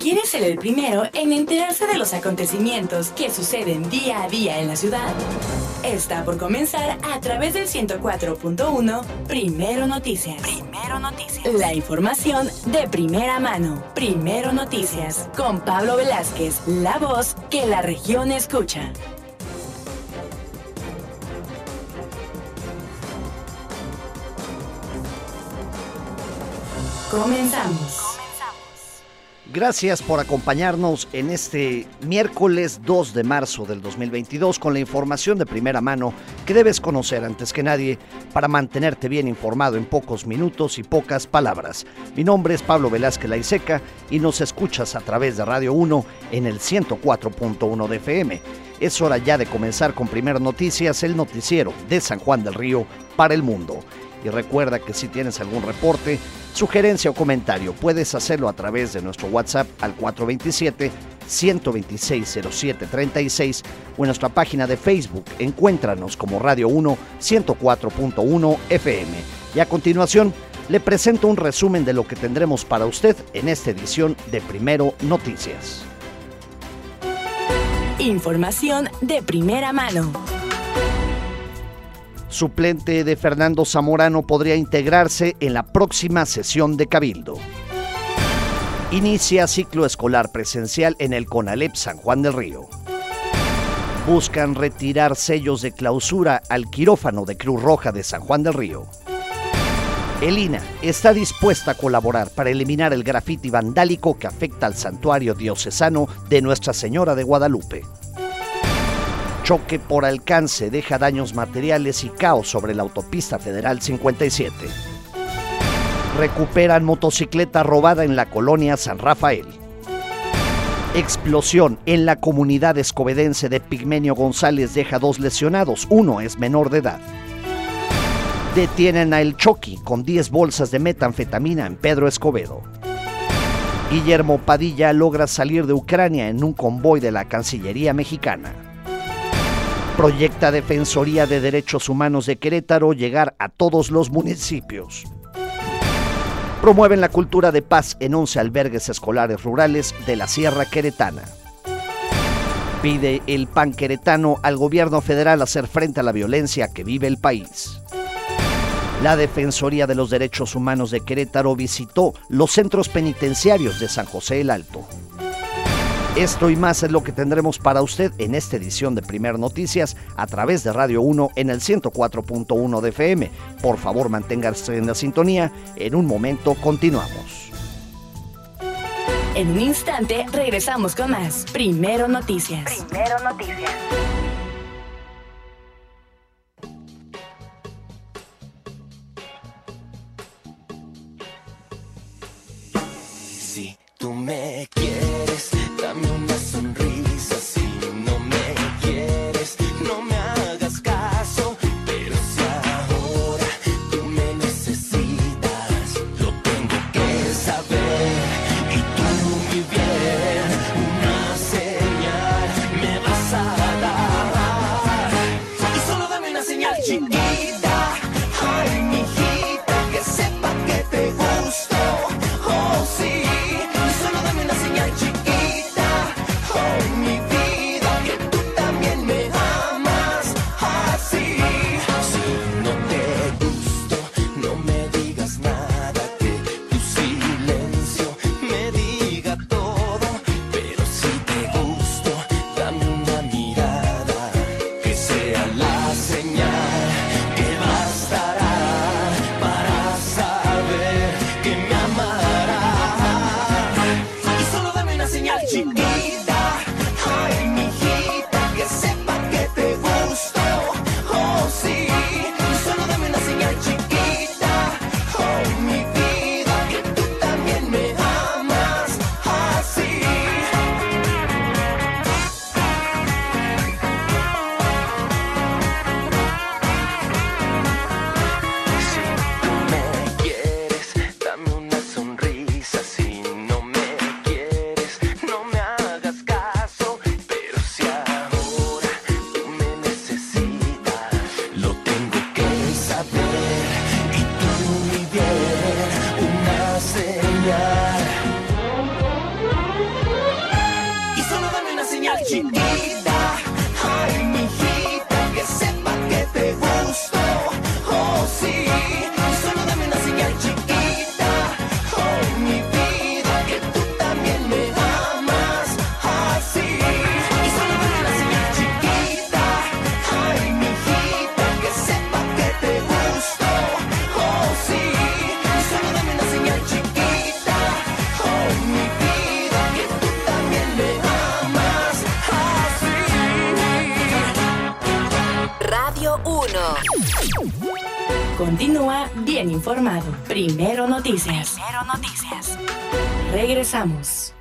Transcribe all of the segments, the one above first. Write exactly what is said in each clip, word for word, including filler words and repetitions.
¿Quieres ser el primero en enterarse de los acontecimientos que suceden día a día en la ciudad? Está por comenzar a través del ciento cuatro punto uno Primero Noticias. Primero Noticias. La información de primera mano. Primero Noticias. Con Pablo Velázquez, la voz que la región escucha. Comenzamos. Gracias por acompañarnos en este miércoles dos de marzo del dos mil veintidós con la información de primera mano que debes conocer antes que nadie para mantenerte bien informado en pocos minutos y pocas palabras. Mi nombre es Pablo Velázquez Laiseca y nos escuchas a través de Radio uno en el ciento cuatro punto uno de F M. Es hora ya de comenzar con Primero Noticias, el noticiero de San Juan del Río para el mundo. Y recuerda que si tienes algún reporte, sugerencia o comentario, puedes hacerlo a través de nuestro WhatsApp al cuatro dos siete, uno dos seis, cero siete tres seis o en nuestra página de Facebook. Encuéntranos como Radio uno ciento cuatro punto uno F M. Y a continuación, le presento un resumen de lo que tendremos para usted en esta edición de Primero Noticias. Información de primera mano. Suplente de Fernando Zamorano podría integrarse en la próxima sesión de Cabildo. Inicia ciclo escolar presencial en el CONALEP San Juan del Río. Buscan retirar sellos de clausura al quirófano de Cruz Roja de San Juan del Río. El I N A está dispuesta a colaborar para eliminar el grafiti vandálico que afecta al santuario diocesano de Nuestra Señora de Guadalupe. Choque por alcance deja daños materiales y caos sobre la autopista federal cincuenta y siete. Recuperan motocicleta robada en la colonia San Rafael. Explosión en la comunidad escobedense de Pigmenio González deja dos lesionados, uno es menor de edad. Detienen a El Choqui con diez bolsas de metanfetamina en Pedro Escobedo. Guillermo Padilla logra salir de Ucrania en un convoy de la Cancillería mexicana. Proyecta Defensoría de Derechos Humanos de Querétaro llegar a todos los municipios. Promueven la cultura de paz en once albergues escolares rurales de la Sierra Queretana. Pide el P A N queretano al gobierno federal hacer frente a la violencia que vive el país. La Defensoría de los Derechos Humanos de Querétaro visitó los centros penitenciarios de San José el Alto. Esto y más es lo que tendremos para usted en esta edición de Primer Noticias a través de Radio uno en el ciento cuatro punto uno de F M. Por favor, manténgase en la sintonía. En un momento continuamos. En un instante regresamos con más Primero Noticias. Primero Noticias. Si tú me quieres, dame una sonrisa. Si no me quieres, no me hagas caso. Pero si ahora tú me necesitas, lo tengo que saber. Y tú, mi bien, una señal me vas a dar. Y solo dame una señal chiquita. Ay, mijita, que sepa que te gusto. Oh, sí. No me uno. Continúa bien informado. Primero Noticias. Primero Noticias. Regresamos.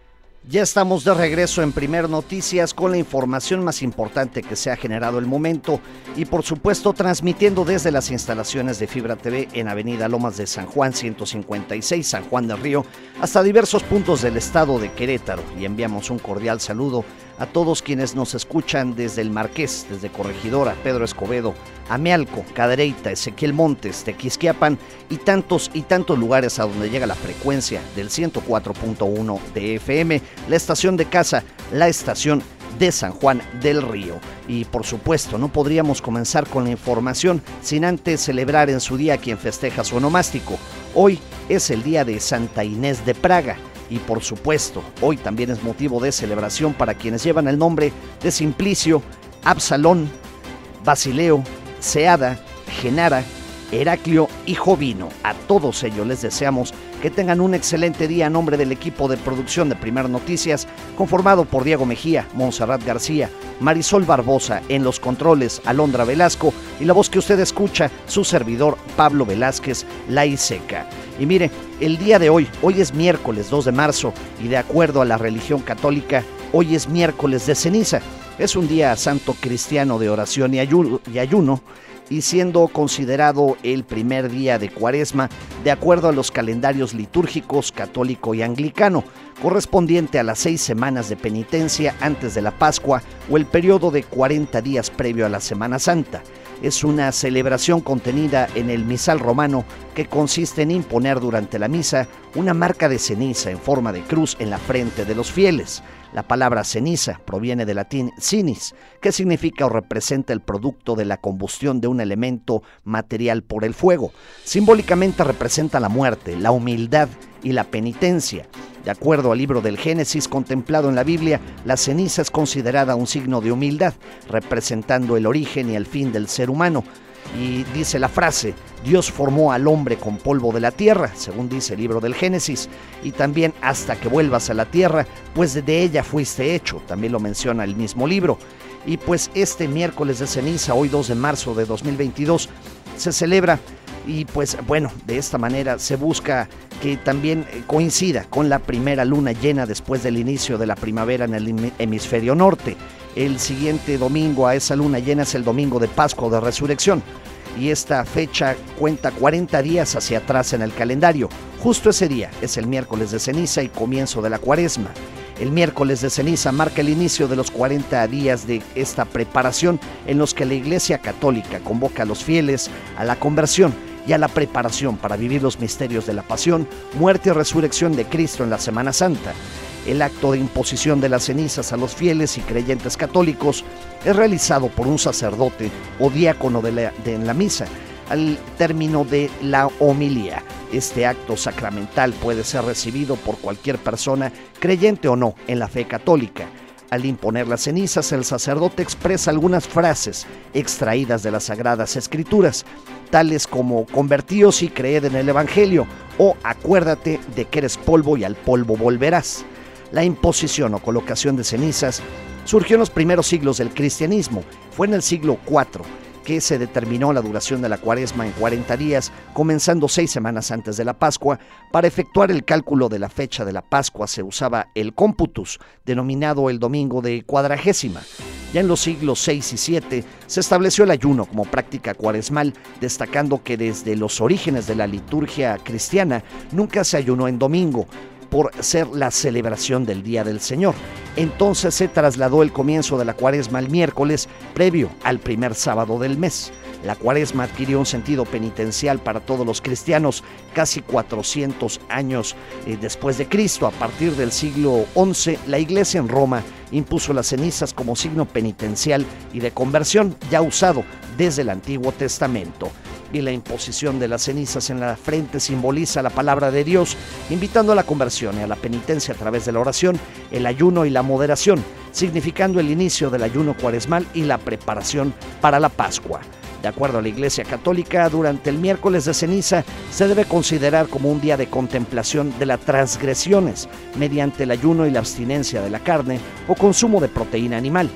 Ya estamos de regreso en Primero Noticias con la información más importante que se ha generado el momento y por supuesto transmitiendo desde las instalaciones de Fibra T V en Avenida Lomas de San Juan ciento cincuenta y seis, San Juan del Río, hasta diversos puntos del estado de Querétaro, y enviamos un cordial saludo a todos quienes nos escuchan desde El Marqués, desde Corregidora, Pedro Escobedo, Amealco, Cadereyta, Ezequiel Montes, Tequisquiapan y tantos y tantos lugares a donde llega la frecuencia del ciento cuatro punto uno de F M, la estación de casa, la estación de San Juan del Río. Y por supuesto, no podríamos comenzar con la información sin antes celebrar en su día a quien festeja su onomástico. Hoy es el día de Santa Inés de Praga. Y por supuesto, hoy también es motivo de celebración para quienes llevan el nombre de Simplicio, Absalón, Basileo, Seada, Genara, Heraclio y Jovino. A todos ellos les deseamos que tengan un excelente día a nombre del equipo de producción de Primero Noticias, conformado por Diego Mejía, Montserrat García, Marisol Barbosa, en los controles Alondra Velasco y la voz que usted escucha, su servidor Pablo Velázquez, la Iseca. Y mire, el día de hoy, hoy es miércoles dos de marzo y de acuerdo a la religión católica, hoy es miércoles de ceniza. Es un día santo cristiano de oración y ayuno, y siendo considerado el primer día de Cuaresma de acuerdo a los calendarios litúrgicos católico y anglicano, correspondiente a las seis semanas de penitencia antes de la Pascua o el periodo de cuarenta días previo a la Semana Santa. Es una celebración contenida en el misal romano que consiste en imponer durante la misa una marca de ceniza en forma de cruz en la frente de los fieles. La palabra ceniza proviene del latín cinis, que significa o representa el producto de la combustión de un elemento material por el fuego. Simbólicamente representa la muerte, la humildad y la penitencia. De acuerdo al libro del Génesis contemplado en la Biblia, la ceniza es considerada un signo de humildad, representando el origen y el fin del ser humano. Y dice la frase, Dios formó al hombre con polvo de la tierra, según dice el libro del Génesis, y también hasta que vuelvas a la tierra, pues de ella fuiste hecho, también lo menciona el mismo libro. Y pues este miércoles de ceniza, hoy dos de marzo de dos mil veintidós, se celebra y pues bueno, de esta manera se busca que también coincida con la primera luna llena después del inicio de la primavera en el hemisferio norte. El siguiente domingo a esa luna llena es el domingo de Pascua o de Resurrección, y esta fecha cuenta cuarenta días hacia atrás en el calendario. Justo ese día es el miércoles de ceniza y comienzo de la Cuaresma. El miércoles de ceniza marca el inicio de los cuarenta días de esta preparación en los que la Iglesia Católica convoca a los fieles a la conversión y a la preparación para vivir los misterios de la pasión, muerte y resurrección de Cristo en la Semana Santa. El acto de imposición de las cenizas a los fieles y creyentes católicos es realizado por un sacerdote o diácono de la, de, en la misa al término de la homilía. Este acto sacramental puede ser recibido por cualquier persona, creyente o no, en la fe católica. Al imponer las cenizas, el sacerdote expresa algunas frases extraídas de las Sagradas Escrituras, tales como convertíos y creed en el Evangelio o acuérdate de que eres polvo y al polvo volverás. La imposición o colocación de cenizas surgió en los primeros siglos del cristianismo. Fue en el siglo cuarto que se determinó la duración de la Cuaresma en cuarenta días, comenzando seis semanas antes de la Pascua. Para efectuar el cálculo de la fecha de la Pascua se usaba el cómputus, denominado el domingo de cuadragésima. Ya en los siglos seis y siete se estableció el ayuno como práctica cuaresmal, destacando que desde los orígenes de la liturgia cristiana nunca se ayunó en domingo, por ser la celebración del Día del Señor. Entonces se trasladó el comienzo de la Cuaresma al miércoles, previo al primer sábado del mes. La Cuaresma adquirió un sentido penitencial para todos los cristianos casi cuatrocientos años eh, después de Cristo. A partir del siglo once, la Iglesia en Roma impuso las cenizas como signo penitencial y de conversión, ya usado desde el Antiguo Testamento. Y la imposición de las cenizas en la frente simboliza la palabra de Dios, invitando a la conversión y a la penitencia a través de la oración, el ayuno y la moderación, significando el inicio del ayuno cuaresmal y la preparación para la Pascua. De acuerdo a la Iglesia Católica, durante el miércoles de ceniza se debe considerar como un día de contemplación de las transgresiones mediante el ayuno y la abstinencia de la carne o consumo de proteína animal.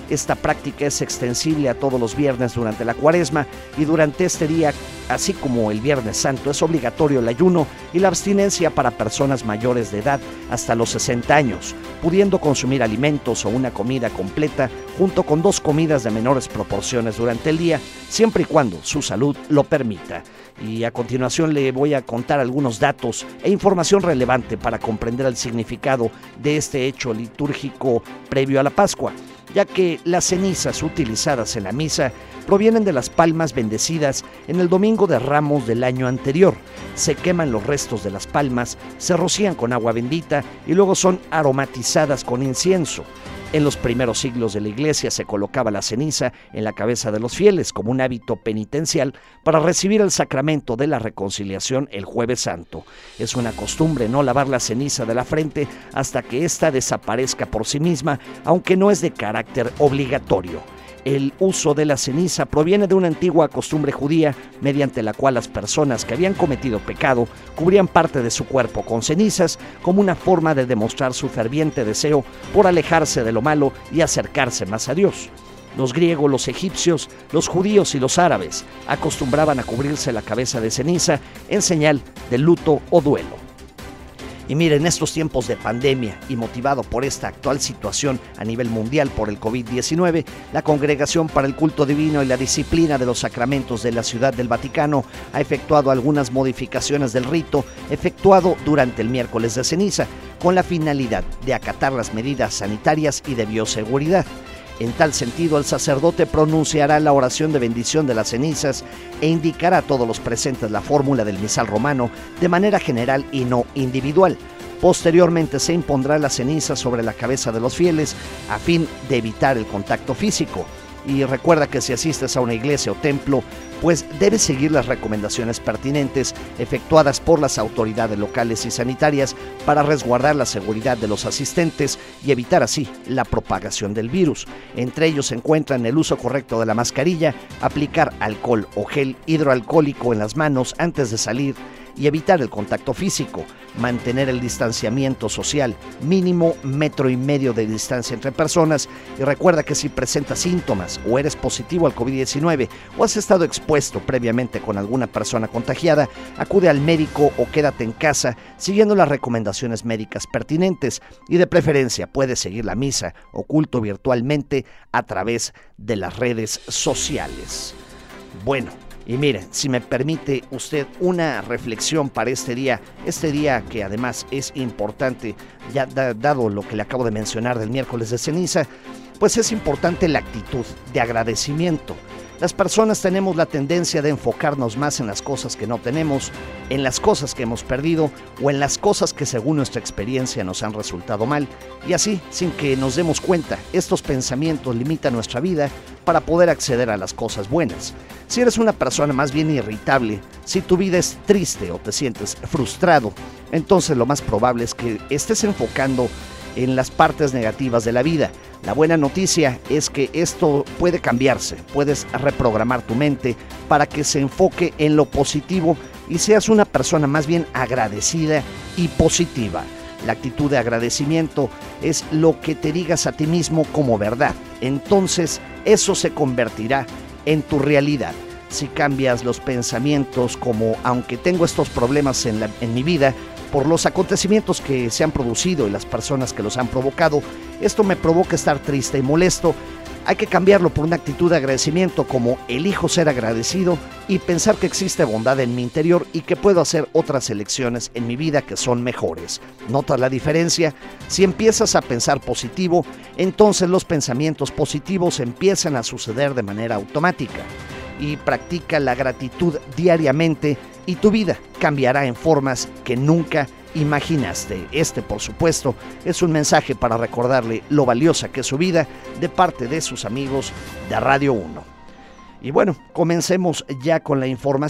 Esta práctica es extensible a todos los viernes durante la Cuaresma y durante este día, así como el Viernes Santo, es obligatorio el ayuno y la abstinencia para personas mayores de edad hasta los sesenta años, pudiendo consumir alimentos o una comida completa junto con dos comidas de menores proporciones durante el día, siempre y cuando su salud lo permita. Y a continuación le voy a contar algunos datos e información relevante para comprender el significado de este hecho litúrgico previo a la Pascua, ya que las cenizas utilizadas en la misa provienen de las palmas bendecidas en el Domingo de Ramos del año anterior. Se queman los restos de las palmas, se rocían con agua bendita y luego son aromatizadas con incienso. En los primeros siglos de la Iglesia se colocaba la ceniza en la cabeza de los fieles como un hábito penitencial para recibir el sacramento de la reconciliación el Jueves Santo. Es una costumbre no lavar la ceniza de la frente hasta que ésta desaparezca por sí misma, aunque no es de carácter obligatorio. El uso de la ceniza proviene de una antigua costumbre judía, mediante la cual las personas que habían cometido pecado cubrían parte de su cuerpo con cenizas como una forma de demostrar su ferviente deseo por alejarse de lo malo y acercarse más a Dios. Los griegos, los egipcios, los judíos y los árabes acostumbraban a cubrirse la cabeza de ceniza en señal de luto o duelo. Y miren, en estos tiempos de pandemia y motivado por esta actual situación a nivel mundial por el COVID diecinueve, la Congregación para el Culto Divino y la Disciplina de los Sacramentos de la Ciudad del Vaticano ha efectuado algunas modificaciones del rito efectuado durante el miércoles de ceniza, con la finalidad de acatar las medidas sanitarias y de bioseguridad. En tal sentido, el sacerdote pronunciará la oración de bendición de las cenizas e indicará a todos los presentes la fórmula del misal romano de manera general y no individual. Posteriormente se impondrá la ceniza sobre la cabeza de los fieles a fin de evitar el contacto físico. Y recuerda que si asistes a una iglesia o templo, pues debes seguir las recomendaciones pertinentes efectuadas por las autoridades locales y sanitarias para resguardar la seguridad de los asistentes y evitar así la propagación del virus. Entre ellos se encuentran el uso correcto de la mascarilla, aplicar alcohol o gel hidroalcohólico en las manos antes de salir y evitar el contacto físico, mantener el distanciamiento social, mínimo metro y medio de distancia entre personas, y recuerda que si presentas síntomas o eres positivo al COVID diecinueve o has estado expuesto previamente con alguna persona contagiada, acude al médico o quédate en casa siguiendo las recomendaciones médicas pertinentes y de preferencia puedes seguir la misa o culto virtualmente a través de las redes sociales. Bueno, y miren, si me permite usted una reflexión para este día, este día que además es importante, ya da, dado lo que le acabo de mencionar del miércoles de ceniza, pues es importante la actitud de agradecimiento. Las personas tenemos la tendencia de enfocarnos más en las cosas que no tenemos, en las cosas que hemos perdido o en las cosas que según nuestra experiencia nos han resultado mal. Y así, sin que nos demos cuenta, estos pensamientos limitan nuestra vida para poder acceder a las cosas buenas. Si eres una persona más bien irritable, si tu vida es triste o te sientes frustrado, entonces lo más probable es que estés enfocando en las partes negativas de la vida. La buena noticia es que esto puede cambiarse, puedes reprogramar tu mente para que se enfoque en lo positivo y seas una persona más bien agradecida y positiva. La actitud de agradecimiento es lo que te digas a ti mismo como verdad. Entonces eso se convertirá en tu realidad. Si cambias los pensamientos como aunque tengo estos problemas en, la, en mi vida, por los acontecimientos que se han producido y las personas que los han provocado, esto me provoca estar triste y molesto. Hay que cambiarlo por una actitud de agradecimiento como elijo ser agradecido y pensar que existe bondad en mi interior y que puedo hacer otras elecciones en mi vida que son mejores. ¿Notas la diferencia? Si empiezas a pensar positivo, entonces los pensamientos positivos empiezan a suceder de manera automática. Y practica la gratitud diariamente y tu vida cambiará en formas que nunca imaginaste. Este, por supuesto, es un mensaje para recordarle lo valiosa que es su vida de parte de sus amigos de Radio uno. Y bueno, comencemos ya con la información.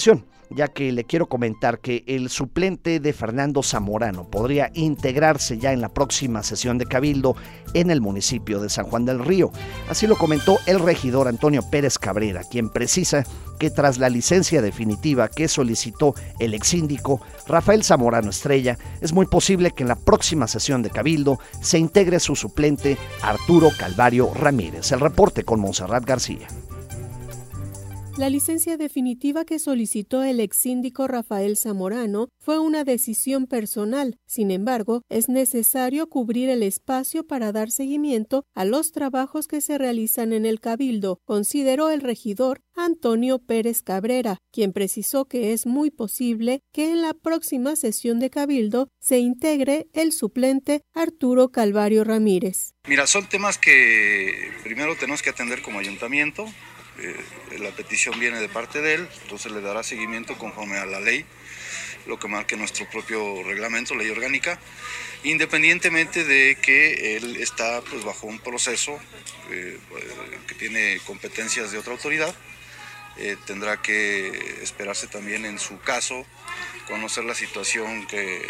ya que le quiero comentar que el suplente de Fernando Zamorano podría integrarse ya en la próxima sesión de Cabildo en el municipio de San Juan del Río. Así lo comentó el regidor Antonio Pérez Cabrera, quien precisa que tras la licencia definitiva que solicitó el exsíndico Rafael Zamorano Estrella, es muy posible que en la próxima sesión de Cabildo se integre su suplente Arturo Calvario Ramírez. El reporte con Montserrat García. La licencia definitiva que solicitó el exsíndico Rafael Zamorano fue una decisión personal. Sin embargo, es necesario cubrir el espacio para dar seguimiento a los trabajos que se realizan en el Cabildo, consideró el regidor Antonio Pérez Cabrera, quien precisó que es muy posible que en la próxima sesión de Cabildo se integre el suplente Arturo Calvario Ramírez. Mira, son temas que primero tenemos que atender como ayuntamiento. Eh, la petición viene de parte de él, entonces le dará seguimiento conforme a la ley, lo que marque nuestro propio reglamento, ley orgánica, independientemente de que él está pues bajo un proceso eh, que tiene competencias de otra autoridad. Eh, tendrá que esperarse también en su caso, conocer la situación que,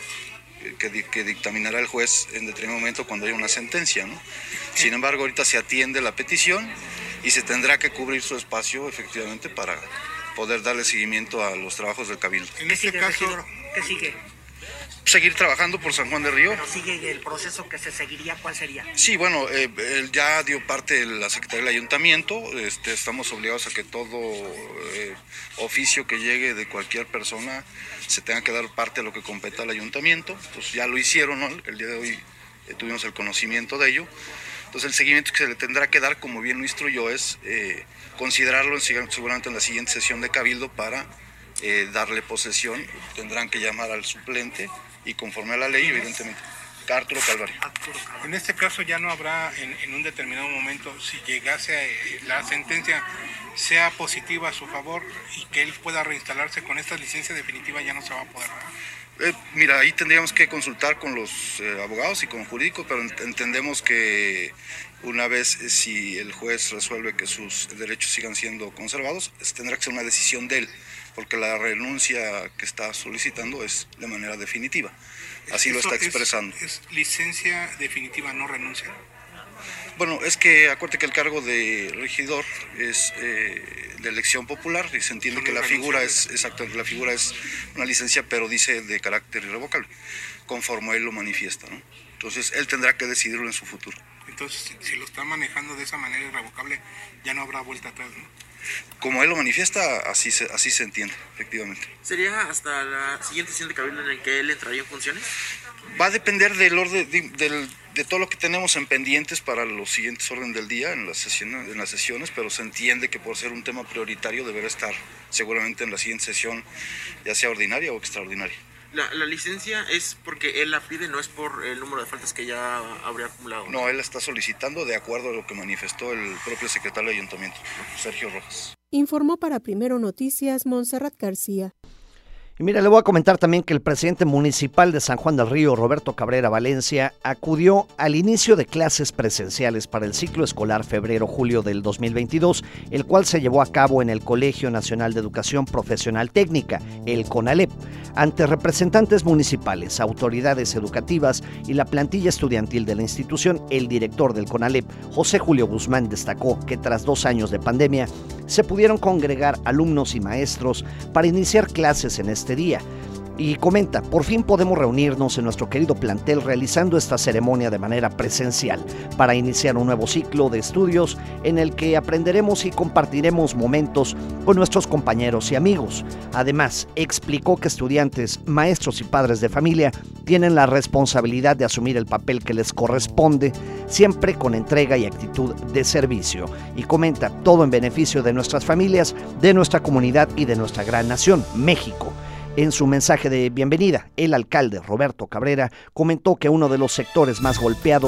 que, que dictaminará el juez en determinado momento cuando haya una sentencia, ¿no? Sin embargo, ahorita se atiende la petición y se tendrá que cubrir su espacio efectivamente para poder darle seguimiento a los trabajos del Cabildo. En este caso, ¿qué sigue? Seguir trabajando por San Juan del Río. Pero sigue el proceso que se seguiría, ¿cuál sería? Sí, bueno, eh, él ya dio parte de la Secretaría del Ayuntamiento, este, estamos obligados a que todo eh, oficio que llegue de cualquier persona se tenga que dar parte de lo que compete al Ayuntamiento, pues ya lo hicieron, ¿no? El día de hoy eh, tuvimos el conocimiento de ello. Entonces el seguimiento que se le tendrá que dar, como bien lo instruyó, es eh, considerarlo en, seguramente en la siguiente sesión de Cabildo para eh, darle posesión. Tendrán que llamar al suplente y conforme a la ley, evidentemente, Arturo Calvario. En este caso ya no habrá en, en un determinado momento, si llegase a, la sentencia sea positiva a su favor y que él pueda reinstalarse con esta licencia definitiva, ya no se va a poder. Eh, mira, ahí tendríamos que consultar con los eh, abogados y con jurídicos, pero ent entendemos que una vez eh, si el juez resuelve que sus derechos sigan siendo conservados, tendrá que ser una decisión de él, porque la renuncia que está solicitando es de manera definitiva. Así Eso lo está expresando. Es, es licencia definitiva, no renuncia. Bueno, es que acuérdate que el cargo de regidor es eh, de elección popular y se entiende que la figura es exacto, la figura es una licencia, pero dice de carácter irrevocable, conforme él lo manifiesta, ¿no? Entonces él tendrá que decidirlo en su futuro. Entonces, si lo está manejando de esa manera irrevocable, ya no habrá vuelta atrás, ¿no? Como él lo manifiesta, así se, así se entiende, efectivamente. ¿Sería hasta la siguiente sesión de Cabildo en el que él entraría en funciones? Va a depender del orden de, del, de todo lo que tenemos en pendientes para los siguientes orden del día en las sesiones, en las sesiones, pero se entiende que por ser un tema prioritario deberá estar seguramente en la siguiente sesión, ya sea ordinaria o extraordinaria. La, la licencia es porque él la pide, no es por el número de faltas que ya habría acumulado. No, él está solicitando de acuerdo a lo que manifestó el propio secretario del Ayuntamiento, Sergio Rojas. Informó para Primero Noticias Montserrat García. Y mira, le voy a comentar también que el presidente municipal de San Juan del Río, Roberto Cabrera Valencia, acudió al inicio de clases presenciales para el ciclo escolar febrero-julio del dos mil veintidós, el cual se llevó a cabo en el Colegio Nacional de Educación Profesional Técnica, el CONALEP, ante representantes municipales, autoridades educativas y la plantilla estudiantil de la institución. El director del CONALEP, José Julio Guzmán, destacó que tras dos años de pandemia se pudieron congregar alumnos y maestros para iniciar clases en este día. Y comenta, por fin podemos reunirnos en nuestro querido plantel realizando esta ceremonia de manera presencial para iniciar un nuevo ciclo de estudios en el que aprenderemos y compartiremos momentos con nuestros compañeros y amigos. Además, explicó que estudiantes, maestros y padres de familia tienen la responsabilidad de asumir el papel que les corresponde, siempre con entrega y actitud de servicio. Y comenta, todo en beneficio de nuestras familias, de nuestra comunidad y de nuestra gran nación, México. En su mensaje de bienvenida, el alcalde Roberto Cabrera comentó que uno de los sectores más golpeados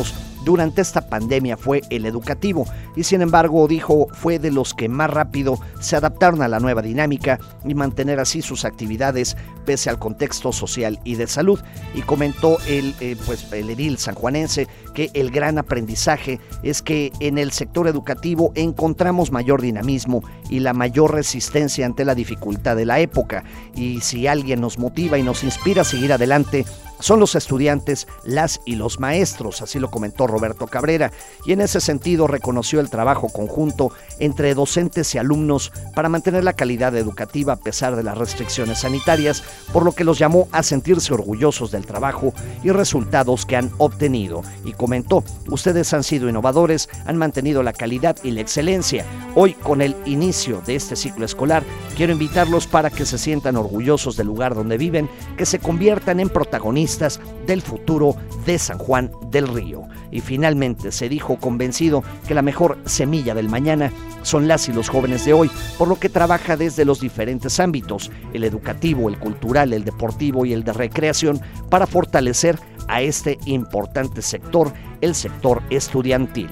durante esta pandemia fue el educativo y sin embargo dijo fue de los que más rápido se adaptaron a la nueva dinámica y mantener así sus actividades pese al contexto social y de salud. Y comentó el, eh, pues, el edil sanjuanense que el gran aprendizaje es que en el sector educativo encontramos mayor dinamismo y la mayor resistencia ante la dificultad de la época, y si alguien nos motiva y nos inspira a seguir adelante son los estudiantes, las y los maestros, así lo comentó Roberto Cabrera, y en ese sentido reconoció el trabajo conjunto entre docentes y alumnos para mantener la calidad educativa a pesar de las restricciones sanitarias, por lo que los llamó a sentirse orgullosos del trabajo y resultados que han obtenido. Y comentó, ustedes han sido innovadores, han mantenido la calidad y la excelencia. Hoy, con el inicio de este ciclo escolar, quiero invitarlos para que se sientan orgullosos del lugar donde viven, que se conviertan en protagonistas del futuro de San Juan del Río. Y finalmente se dijo convencido que la mejor semilla del mañana son las y los jóvenes de hoy, por lo que trabaja desde los diferentes ámbitos, el educativo, el cultural, el deportivo y el de recreación, para fortalecer a este importante sector, el sector estudiantil.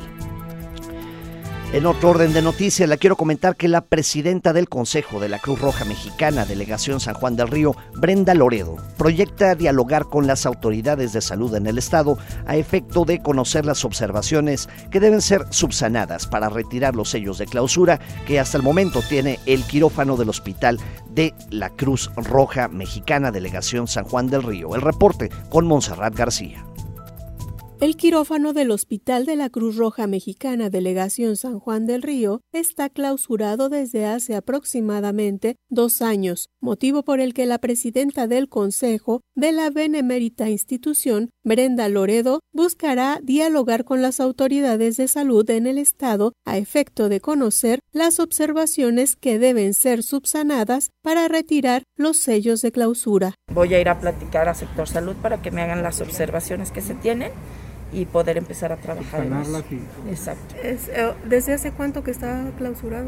En otro orden de noticias, le quiero comentar que la presidenta del Consejo de la Cruz Roja Mexicana, Delegación San Juan del Río, Brenda Loredo, proyecta dialogar con las autoridades de salud en el estado a efecto de conocer las observaciones que deben ser subsanadas para retirar los sellos de clausura que hasta el momento tiene el quirófano del Hospital de la Cruz Roja Mexicana, Delegación San Juan del Río. El reporte con Montserrat García. El quirófano del Hospital de la Cruz Roja Mexicana, Delegación San Juan del Río, está clausurado desde hace aproximadamente dos años, motivo por el que la presidenta del Consejo de la benemérita institución, Brenda Loredo, buscará dialogar con las autoridades de salud en el estado a efecto de conocer las observaciones que deben ser subsanadas para retirar los sellos de clausura. Voy a ir a platicar a sector salud para que me hagan las observaciones que se tienen y poder empezar a trabajar en eso. Exacto. Es, eh, ¿Desde hace cuánto que está clausurado?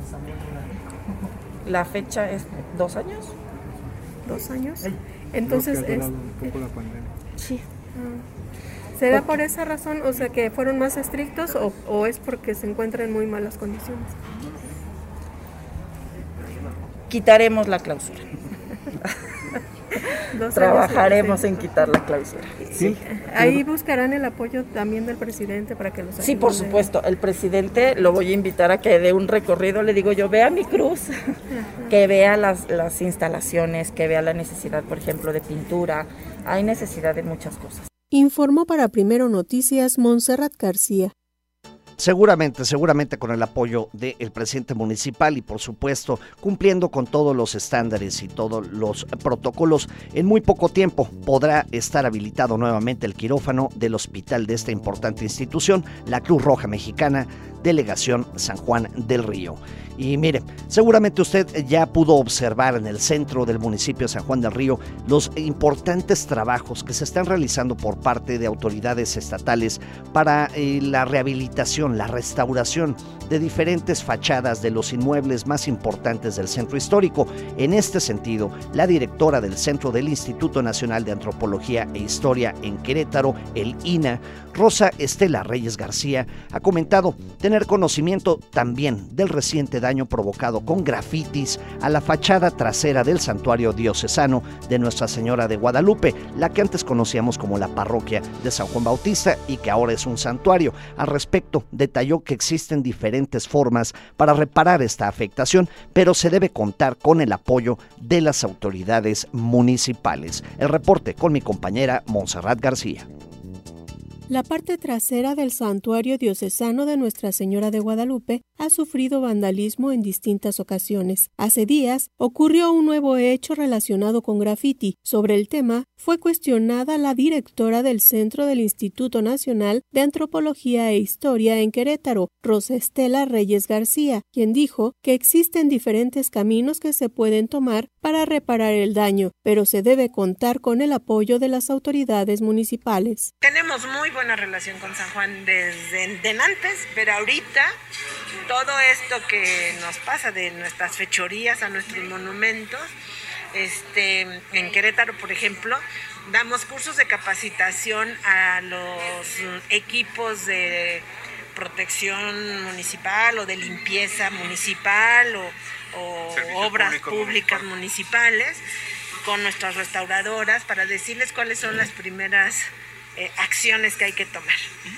La fecha es dos años. ¿Dos años? Entonces, es, un poco la pandemia. Sí. Ah. ¿Será por esa razón, o sea, que fueron más estrictos o, o es porque se encuentran en muy malas condiciones? Quitaremos la clausura. Trabajaremos en quitar la clausura. Sí. Ahí buscarán el apoyo también del presidente para que los ayude. Sí, por supuesto. El presidente lo voy a invitar a que dé un recorrido. Le digo yo, vea mi cruz, que vea las, las instalaciones, que vea la necesidad, por ejemplo, de pintura. Hay necesidad de muchas cosas. Informó para Primero Noticias Montserrat García. Seguramente, seguramente con el apoyo del presidente municipal y por supuesto cumpliendo con todos los estándares y todos los protocolos, en muy poco tiempo podrá estar habilitado nuevamente el quirófano del hospital de esta importante institución, la Cruz Roja Mexicana, Delegación San Juan del Río. Y mire, seguramente usted ya pudo observar en el centro del municipio de San Juan del Río los importantes trabajos que se están realizando por parte de autoridades estatales para eh, la rehabilitación, la restauración de diferentes fachadas de los inmuebles más importantes del centro histórico. En este sentido, la directora del Centro del Instituto Nacional de Antropología e Historia en Querétaro, el I N A, Rosa Estela Reyes García, ha comentado tener conocimiento también del reciente daño provocado con grafitis a la fachada trasera del santuario diocesano de Nuestra Señora de Guadalupe, la que antes conocíamos como la parroquia de San Juan Bautista y que ahora es un santuario. Al respecto, detalló que existen diferentes formas para reparar esta afectación, pero se debe contar con el apoyo de las autoridades municipales. El reporte con mi compañera Montserrat García. La parte trasera del santuario diocesano de Nuestra Señora de Guadalupe ha sufrido vandalismo en distintas ocasiones. Hace días ocurrió un nuevo hecho relacionado con grafiti. Sobre el tema, fue cuestionada la directora del Centro del Instituto Nacional de Antropología e Historia en Querétaro, Rosa Estela Reyes García, quien dijo que existen diferentes caminos que se pueden tomar para reparar el daño, pero se debe contar con el apoyo de las autoridades municipales. Tenemos muy buena relación con San Juan desde de antes, pero ahorita todo esto que nos pasa de nuestras fechorías a nuestros monumentos, este, en Querétaro, por ejemplo, Damos cursos de capacitación a los equipos de protección municipal o de limpieza municipal o, o obras públicas municipales con nuestras restauradoras para decirles cuáles son las primeras eh, acciones que hay que tomar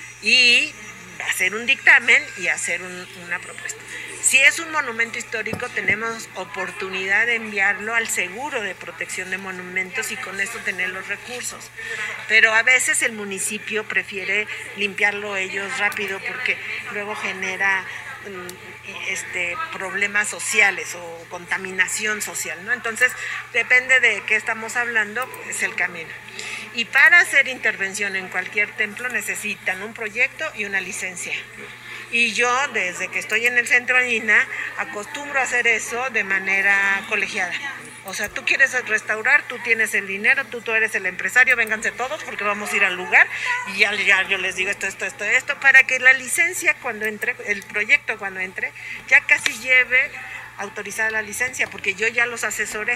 y hacer un dictamen y hacer un, una propuesta. Si es un monumento histórico, tenemos oportunidad de enviarlo al seguro de protección de monumentos y con eso tener los recursos. Pero a veces el municipio prefiere limpiarlo ellos rápido porque luego genera este, problemas sociales o contaminación social, ¿no? Entonces, depende de qué estamos hablando, es el camino. Y para hacer intervención en cualquier templo necesitan un proyecto y una licencia. Y yo, desde que estoy en el Centro Andina, acostumbro a hacer eso de manera colegiada. O sea, tú quieres restaurar, tú tienes el dinero, tú, tú eres el empresario, vénganse todos porque vamos a ir al lugar y ya, ya yo les digo esto, esto, esto, esto, para que la licencia cuando entre, el proyecto cuando entre, ya casi lleve autorizada la licencia, porque yo ya los asesoré.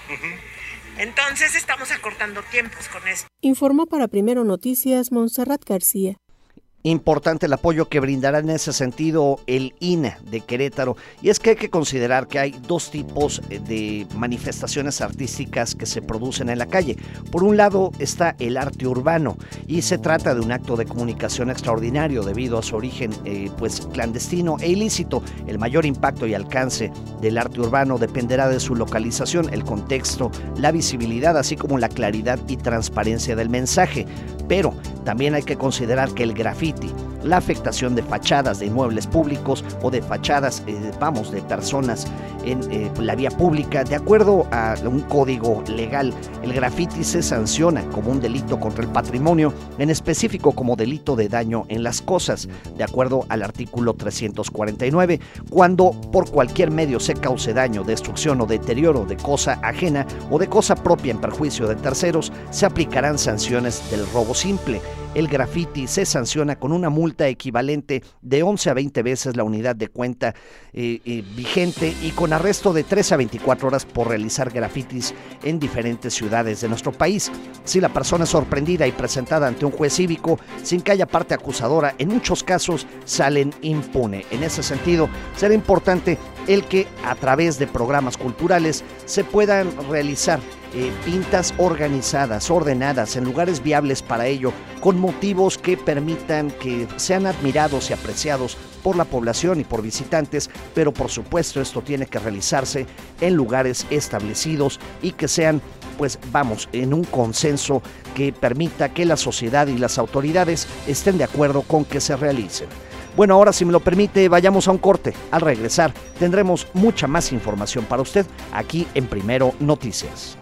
Uh-huh. Entonces estamos acortando tiempos con esto. Informó para Primero Noticias Montserrat García. Importante el apoyo que brindará en ese sentido el I N A de Querétaro. Y es que hay que considerar que hay dos tipos de manifestaciones artísticas que se producen en la calle. Por un lado está el arte urbano y se trata de un acto de comunicación extraordinario debido a su origen eh, pues clandestino e ilícito. El mayor impacto y alcance del arte urbano dependerá de su localización, el contexto, la visibilidad, así como la claridad y transparencia del mensaje. Pero también hay que considerar que el grafiti, la afectación de fachadas de inmuebles públicos o de fachadas, eh, vamos, de personas en eh, la vía pública, de acuerdo a un código legal, el grafiti se sanciona como un delito contra el patrimonio, en específico como delito de daño en las cosas, de acuerdo al artículo trescientos cuarenta y nueve, cuando por cualquier medio se cause daño, destrucción o deterioro de cosa ajena o de cosa propia en perjuicio de terceros, se aplicarán sanciones del robo simple. El grafiti se sanciona con una multa equivalente de once a veinte veces la unidad de cuenta eh, eh, vigente y con arresto de tres a veinticuatro horas por realizar grafitis en diferentes ciudades de nuestro país. Si la persona es sorprendida y presentada ante un juez cívico sin que haya parte acusadora, en muchos casos salen impune. En ese sentido, será importante el que a través de programas culturales se puedan realizar Eh, pintas organizadas, ordenadas, en lugares viables para ello, con motivos que permitan que sean admirados y apreciados por la población y por visitantes, pero por supuesto esto tiene que realizarse en lugares establecidos y que sean, pues vamos, en un consenso que permita que la sociedad y las autoridades estén de acuerdo con que se realicen. Bueno, ahora si me lo permite, vayamos a un corte. Al regresar tendremos mucha más información para usted aquí en Primero Noticias.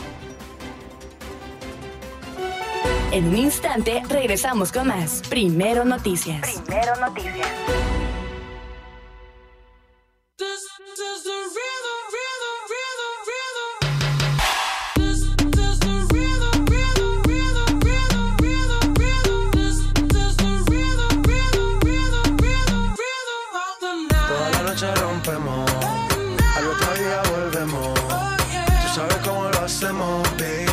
En un instante regresamos con más Primero Noticias. Primero Noticias. Toda la noche rompemos, al otro día volvemos. Tú sabes cómo lo hacemos, baby.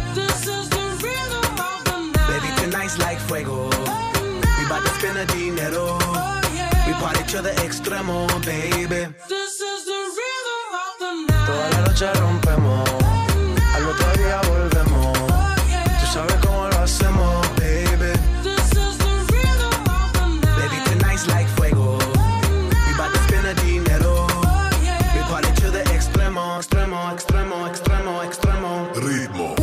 Tonight's like fuego. We bout to spend the dinero. We party to the extremo, baby. This is the rhythm of the night. Toda la noche rompemos, al otro día volvemos. Tú sabes cómo lo hacemos, baby. This is the rhythm of the night. Baby, tonight's like fuego. We bout to spend the dinero. We party to the extremo, extremo, extremo, extremo, extremo. Ritmo.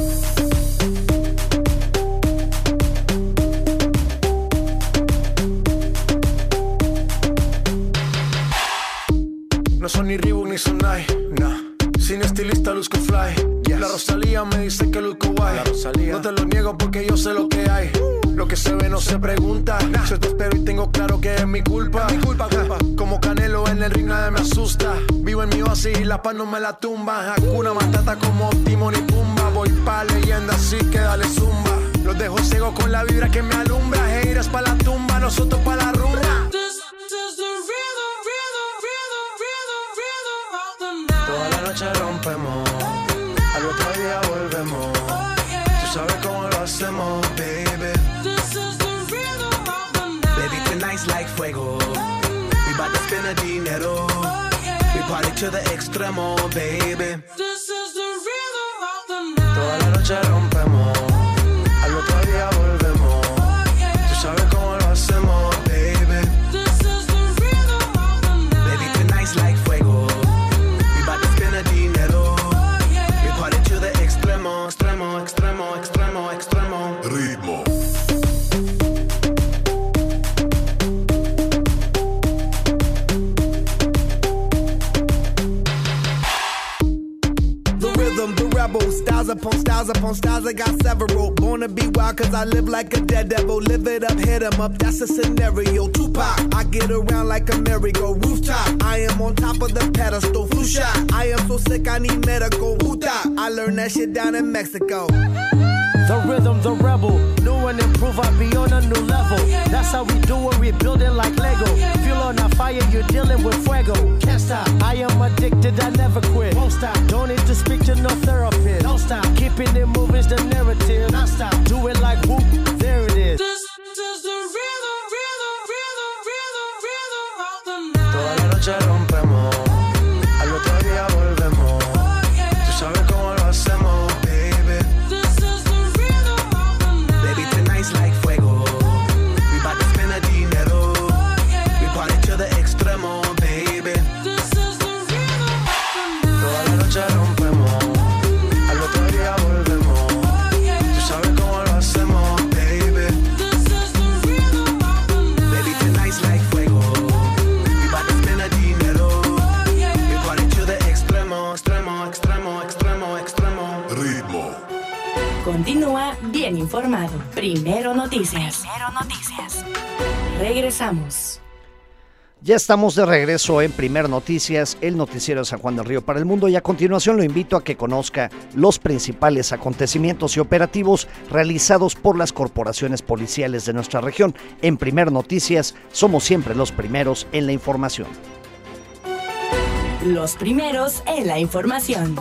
No son ni Reebok ni Sonai, nah. Sin estilista luzco fly, yes. La Rosalía me dice que luzco guay. No te lo niego porque yo sé lo que hay. Lo que se ve no se pregunta, nah. Yo te espero y tengo claro que es mi culpa, es mi culpa, culpa. Como Canelo en el ring nadie me asusta. Vivo en mi oasis y la paz no me la tumba. Hakuna Matata como Timón y Pumba. Voy pa' leyenda así que dale zumba. Los dejo ciego con la vibra que me alumbra. Haters pa' la tumba, nosotros pa' la rumba. Toda la noche rompemos, al otro día volvemos. Tú sabes cómo lo hacemos. fuego. We bout to spend a dinero. We party to the extremo, baby. This is the rhythm of the night. Toda la noche rompemos, al otro día volvemos. Tú sabes cómo lo hacemos, baby. This is the rhythm of the night. Baby, tonight's like fuego. We bout to spend a dinero. We party to the extremo, extremo, extremo, extremo, extremo. Ritmo. Styles upon styles upon styles, I got several. Born to be wild cause I live like a dead devil. Live it up, hit 'em up, that's a scenario. Tupac, I get around like a merry-go rooftop. I am on top of the pedestal, flu shot. I am so sick I need medical. Puta, I learned that shit down in Mexico. The rhythm, the rebel, new and improve, I be on a new level. That's how we do it, we build it like Lego. Feel on a fire, you're dealing with fuego. Can't stop, I am addicted, I never quit. Won't stop, don't need to speak to no therapist. Don't stop, keeping it moving's the narrative. Don't stop, do it like whoop, there it is. This is the rhythm, rhythm, rhythm, rhythm, rhythm of the night. Toda la noche rompemos, al otro día volvemos. Tú sabes cómo lo hacemos, baby. This is the rhythm of the night. Baby, tonight's like fuego. We bout to spend a dinero. We party to the extremo, baby. This is the rhythm of the night. Toda la noche rompemos, al otro día volvemos. Tú sabes cómo lo hacemos, baby. This is the rhythm of the night. Baby, tonight's like fuego. We bout to spend a dinero. We party to the extremo, extremo, extremo, extremo, extremo. Ritmo. Continúa bien informado. Primero Noticias. Primero Noticias. Regresamos. Ya estamos de regreso en Primer Noticias, el noticiero de San Juan del Río para el mundo, y a continuación lo invito a que conozca los principales acontecimientos y operativos realizados por las corporaciones policiales de nuestra región. En Primer Noticias somos siempre los primeros en la información. Los primeros en la información.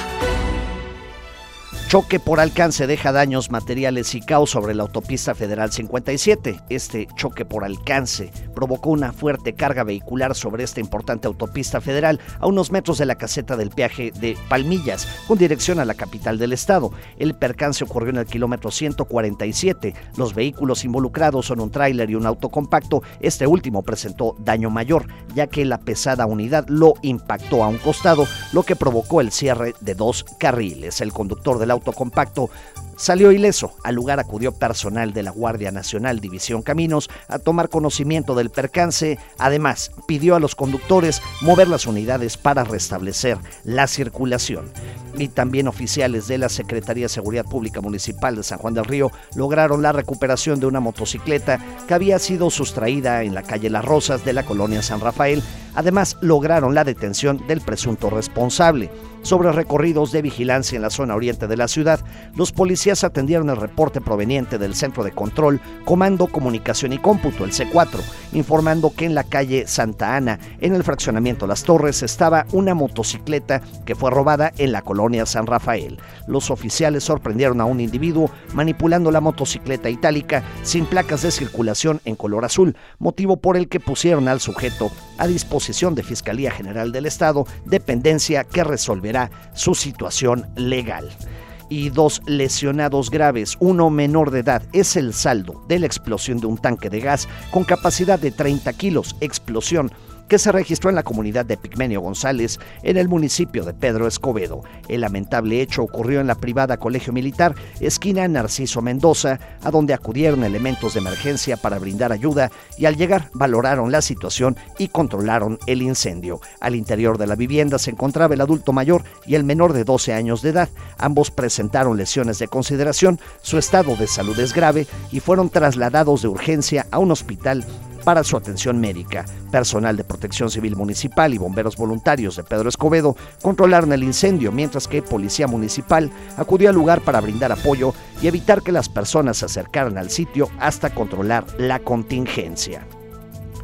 Choque por alcance deja daños materiales y caos sobre la autopista federal cincuenta y siete. Este choque por alcance provocó una fuerte carga vehicular sobre esta importante autopista federal a unos metros de la caseta del peaje de Palmillas, con dirección a la capital del estado. El percance ocurrió en el kilómetro ciento cuarenta y siete. Los vehículos involucrados son un tráiler y un auto compacto. Este último presentó daño mayor, ya que la pesada unidad lo impactó a un costado, lo que provocó el cierre de dos carriles. El conductor del auto compacto salió ileso. Al lugar acudió personal de la Guardia Nacional División Caminos a tomar conocimiento del percance. Además, pidió a los conductores mover las unidades para restablecer la circulación. Y también oficiales de la Secretaría de Seguridad Pública Municipal de San Juan del Río lograron la recuperación de una motocicleta que había sido sustraída en la calle Las Rosas de la colonia San Rafael. Además, lograron la detención del presunto responsable. Sobre recorridos de vigilancia en la zona oriente de la ciudad, los policías atendieron el reporte proveniente del Centro de Control, Comando, Comunicación y Cómputo, el C cuatro, informando que en la calle Santa Ana, en el fraccionamiento Las Torres, estaba una motocicleta que fue robada en la colonia San Rafael. Los oficiales sorprendieron a un individuo manipulando la motocicleta itálica sin placas de circulación en color azul, motivo por el que pusieron al sujeto a disposición de Fiscalía General del Estado, dependencia que resolverá su situación legal. Y dos lesionados graves, uno menor de edad, es el saldo de la explosión de un tanque de gas con capacidad de treinta kilos, explosión que se registró en la comunidad de Pigmenio González, en el municipio de Pedro Escobedo. El lamentable hecho ocurrió en la privada Colegio Militar, esquina Narciso Mendoza, a donde acudieron elementos de emergencia para brindar ayuda, y al llegar valoraron la situación y controlaron el incendio. Al interior de la vivienda se encontraba el adulto mayor y el menor de doce años de edad. Ambos presentaron lesiones de consideración, su estado de salud es grave y fueron trasladados de urgencia a un hospital para su atención médica. Personal de Protección Civil Municipal y bomberos voluntarios de Pedro Escobedo controlaron el incendio, mientras que Policía Municipal acudió al lugar para brindar apoyo y evitar que las personas se acercaran al sitio hasta controlar la contingencia.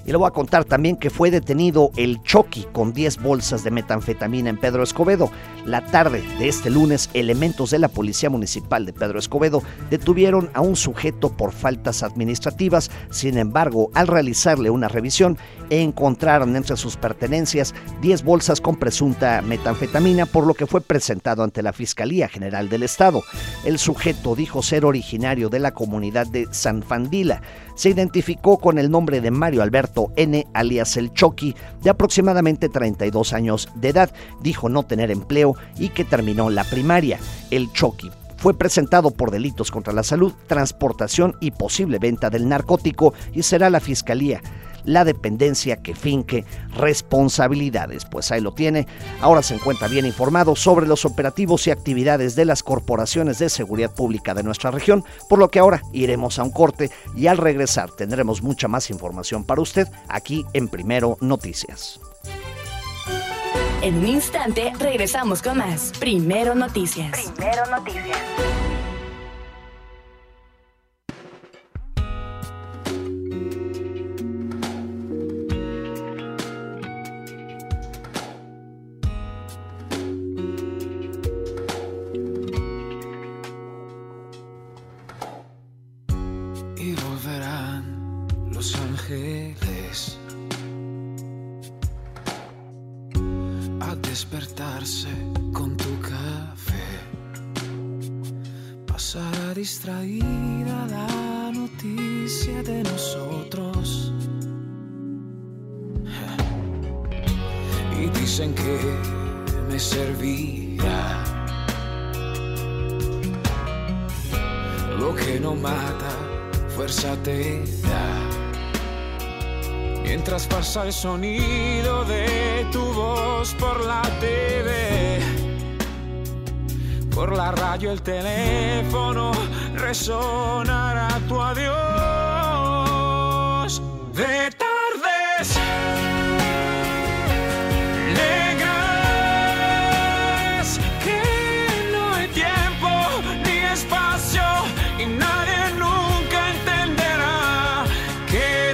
Y le voy a contar también que fue detenido el Chucky con diez bolsas de metanfetamina en Pedro Escobedo. La tarde de este lunes, elementos de la Policía Municipal de Pedro Escobedo detuvieron a un sujeto por faltas administrativas. Sin embargo, al realizarle una revisión, encontraron entre sus pertenencias diez bolsas con presunta metanfetamina, por lo que fue presentado ante la Fiscalía General del Estado. El sujeto dijo ser originario de la comunidad de San Fandila. Se identificó con el nombre de Mario Alberto N., alias el Chucky, de aproximadamente treinta y dos años de edad. Dijo no tener empleo y que terminó la primaria. El Chucky fue presentado por delitos contra la salud, transportación y posible venta del narcótico, y será la Fiscalía la dependencia que finque responsabilidades. Pues ahí lo tiene. Ahora se encuentra bien informado sobre los operativos y actividades de las corporaciones de seguridad pública de nuestra región, por lo que ahora iremos a un corte y al regresar tendremos mucha más información para usted aquí en Primero Noticias. En un instante regresamos con más Primero Noticias. Primero Noticias. A despertarse con tu café, pasará distraída la noticia de nosotros. Y dicen que me servirá lo que no mata, fuerza te da. Mientras pasa el sonido de tu voz por la T V, por la radio, el teléfono, resonará tu adiós. De tardes negras, que no hay tiempo ni espacio y nadie nunca entenderá que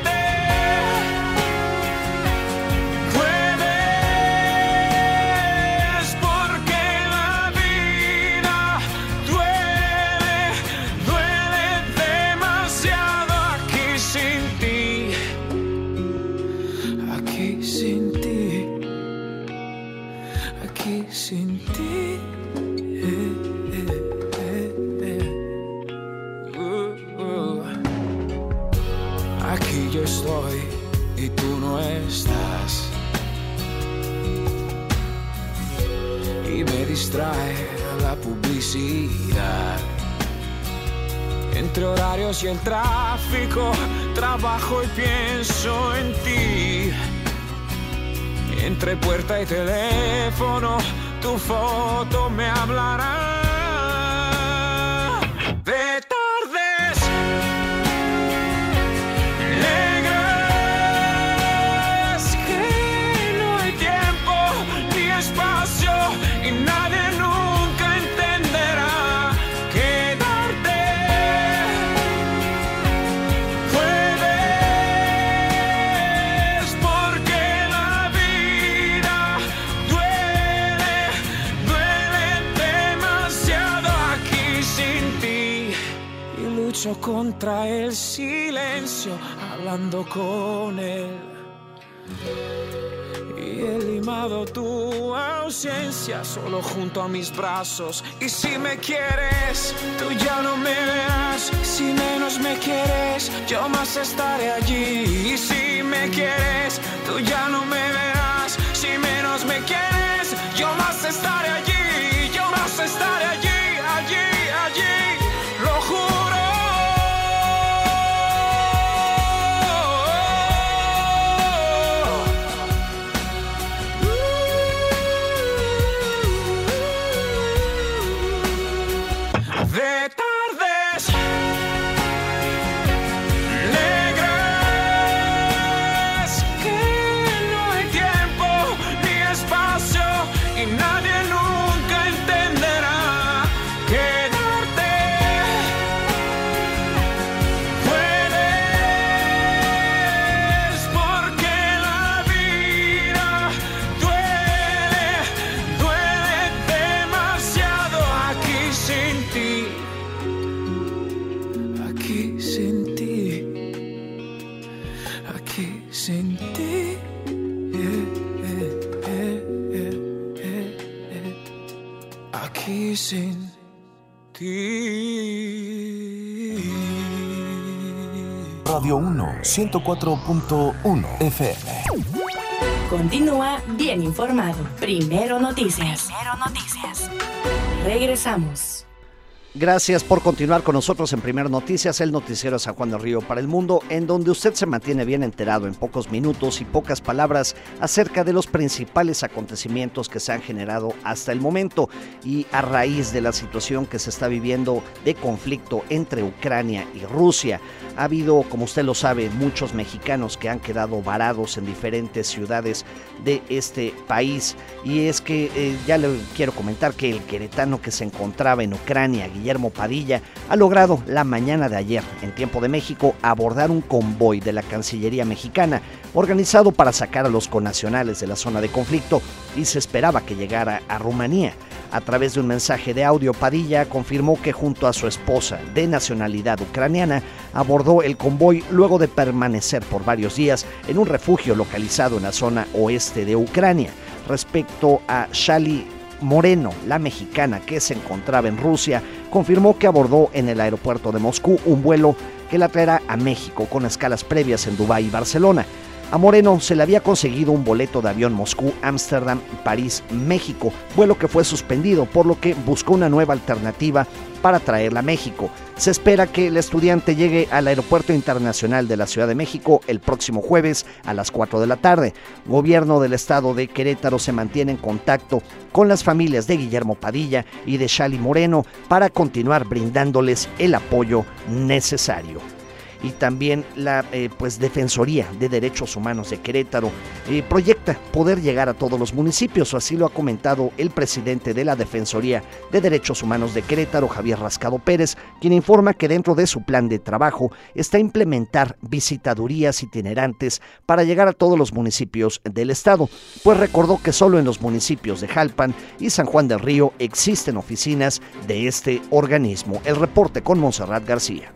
sin ti, eh, eh, eh, eh. Uh, uh. Aquí yo estoy y tú no estás, y me distrae la publicidad. Entre horarios y el tráfico, trabajo y pienso en ti. Entre puerta y teléfono, tu foto me hablará. De tardes negras, que no hay tiempo ni espacio y nadie nunca entenderá que darte puedes, porque la vida duele, duele demasiado aquí sin ti. Y lucho contra el silencio, hablando con él. Y he limado tu ausencia solo junto a mis brazos. Y si me quieres, tú ya no me verás. Si menos me quieres, yo más estaré allí. Y si me quieres, tú ya no me verás. Si menos me quieres, yo más estaré allí. Yo más estaré allí, allí, allí. Lo juro. De tardes negras, que no hay tiempo ni espacio y nadie nunca sin ti. Eh, eh, eh, eh, eh, eh. Aquí sin ti. Radio uno, ciento cuatro punto uno F M. Continúa bien informado. Primero Noticias. Primero Noticias. Regresamos. Gracias por continuar con nosotros en Primero Noticias, el noticiero de San Juan del Río para el mundo, en donde usted se mantiene bien enterado en pocos minutos y pocas palabras acerca de los principales acontecimientos que se han generado hasta el momento y a raíz de la situación que se está viviendo de conflicto entre Ucrania y Rusia. Ha habido, como usted lo sabe, muchos mexicanos que han quedado varados en diferentes ciudades de este país, y es que eh, ya le quiero comentar que el queretano que se encontraba en Ucrania, Guillermo Padilla, ha logrado la mañana de ayer, en tiempo de México, abordar un convoy de la Cancillería mexicana organizado para sacar a los connacionales de la zona de conflicto, y se esperaba que llegara a Rumanía. A través de un mensaje de audio, Padilla confirmó que junto a su esposa, de nacionalidad ucraniana, abordó el convoy luego de permanecer por varios días en un refugio localizado en la zona oeste de Ucrania. Respecto a Shali Moreno, la mexicana que se encontraba en Rusia, confirmó que abordó en el aeropuerto de Moscú un vuelo que la traerá a México con escalas previas en Dubái y Barcelona. A Moreno se le había conseguido un boleto de avión Moscú, Ámsterdam, París, México, vuelo que fue suspendido, por lo que buscó una nueva alternativa para traerla a México. Se espera que el estudiante llegue al Aeropuerto Internacional de la Ciudad de México el próximo jueves a las cuatro de la tarde. Gobierno del estado de Querétaro se mantiene en contacto con las familias de Guillermo Padilla y de Shali Moreno para continuar brindándoles el apoyo necesario. Y también la eh, pues Defensoría de Derechos Humanos de Querétaro eh, proyecta poder llegar a todos los municipios, o así lo ha comentado el presidente de la Defensoría de Derechos Humanos de Querétaro, Javier Rascado Pérez, quien informa que dentro de su plan de trabajo está implementar visitadurías itinerantes para llegar a todos los municipios del estado, pues recordó que solo en los municipios de Jalpan y San Juan del Río existen oficinas de este organismo. El reporte con Montserrat García.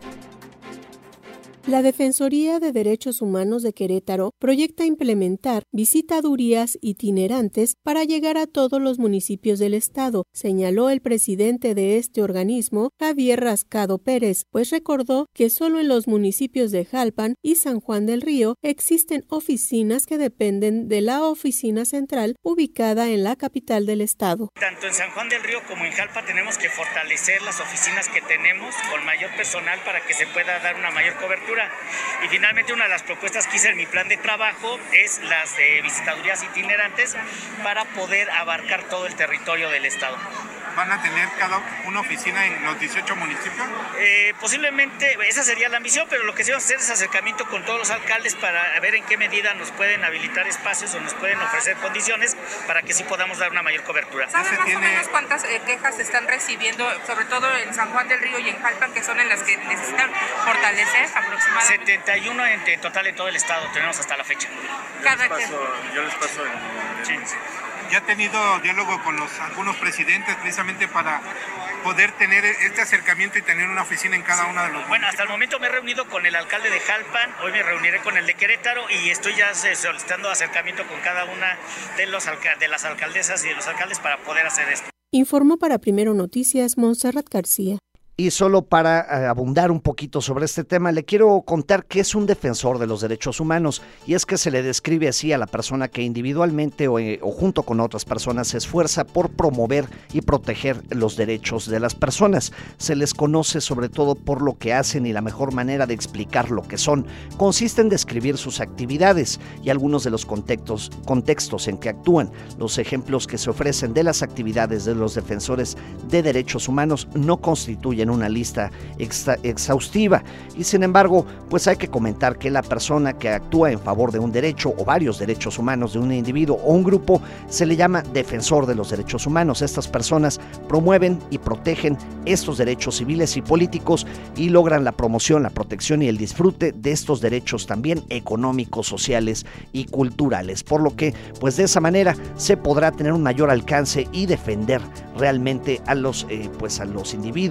La Defensoría de Derechos Humanos de Querétaro proyecta implementar visitadurías itinerantes para llegar a todos los municipios del estado, señaló el presidente de este organismo, Javier Rascado Pérez, pues recordó que solo en los municipios de Jalpan y San Juan del Río existen oficinas que dependen de la oficina central ubicada en la capital del estado. Tanto en San Juan del Río como en Jalpa tenemos que fortalecer las oficinas que tenemos con mayor personal para que se pueda dar una mayor cobertura. Y finalmente una de las propuestas que hice en mi plan de trabajo es las de visitadurías itinerantes para poder abarcar todo el territorio del estado. ¿Van a tener cada una oficina en los dieciocho municipios? Eh, posiblemente esa sería la ambición, pero lo que sí vamos a hacer es acercamiento con todos los alcaldes para ver en qué medida nos pueden habilitar espacios o nos pueden ofrecer condiciones para que sí podamos dar una mayor cobertura. ¿Saben más tiene... o menos cuántas eh, quejas se están recibiendo, sobre todo en San Juan del Río y en Jalpan, que son en las que necesitan fortalecer aproximadamente? setenta y uno en, en total en todo el estado tenemos hasta la fecha. Cada yo, les paso, yo les paso el... Sí. Ya he tenido diálogo con los, algunos presidentes precisamente para poder tener este acercamiento y tener una oficina en cada una de los... Bueno, hasta el momento me he reunido con el alcalde de Jalpan, hoy me reuniré con el de Querétaro y estoy ya solicitando acercamiento con cada una de, los alca- de las alcaldesas y de los alcaldes para poder hacer esto. Informó para Primero Noticias Montserrat García. Y solo para uh, abundar un poquito sobre este tema, le quiero contar que es un defensor de los derechos humanos, y es que se le describe así a la persona que individualmente o, eh, o junto con otras personas se esfuerza por promover y proteger los derechos de las personas. Se les conoce sobre todo por lo que hacen, y la mejor manera de explicar lo que son consiste en describir sus actividades y algunos de los contextos, contextos en que actúan. Los ejemplos que se ofrecen de las actividades de los defensores de derechos humanos no constituyen una lista exa- exhaustiva, y sin embargo pues hay que comentar que la persona que actúa en favor de un derecho o varios derechos humanos de un individuo o un grupo se le llama defensor de los derechos humanos. Estas personas promueven y protegen estos derechos civiles y políticos y logran la promoción, la protección y el disfrute de estos derechos también económicos, sociales y culturales, por lo que pues de esa manera se podrá tener un mayor alcance y defender realmente a los eh, pues a los individuos, a los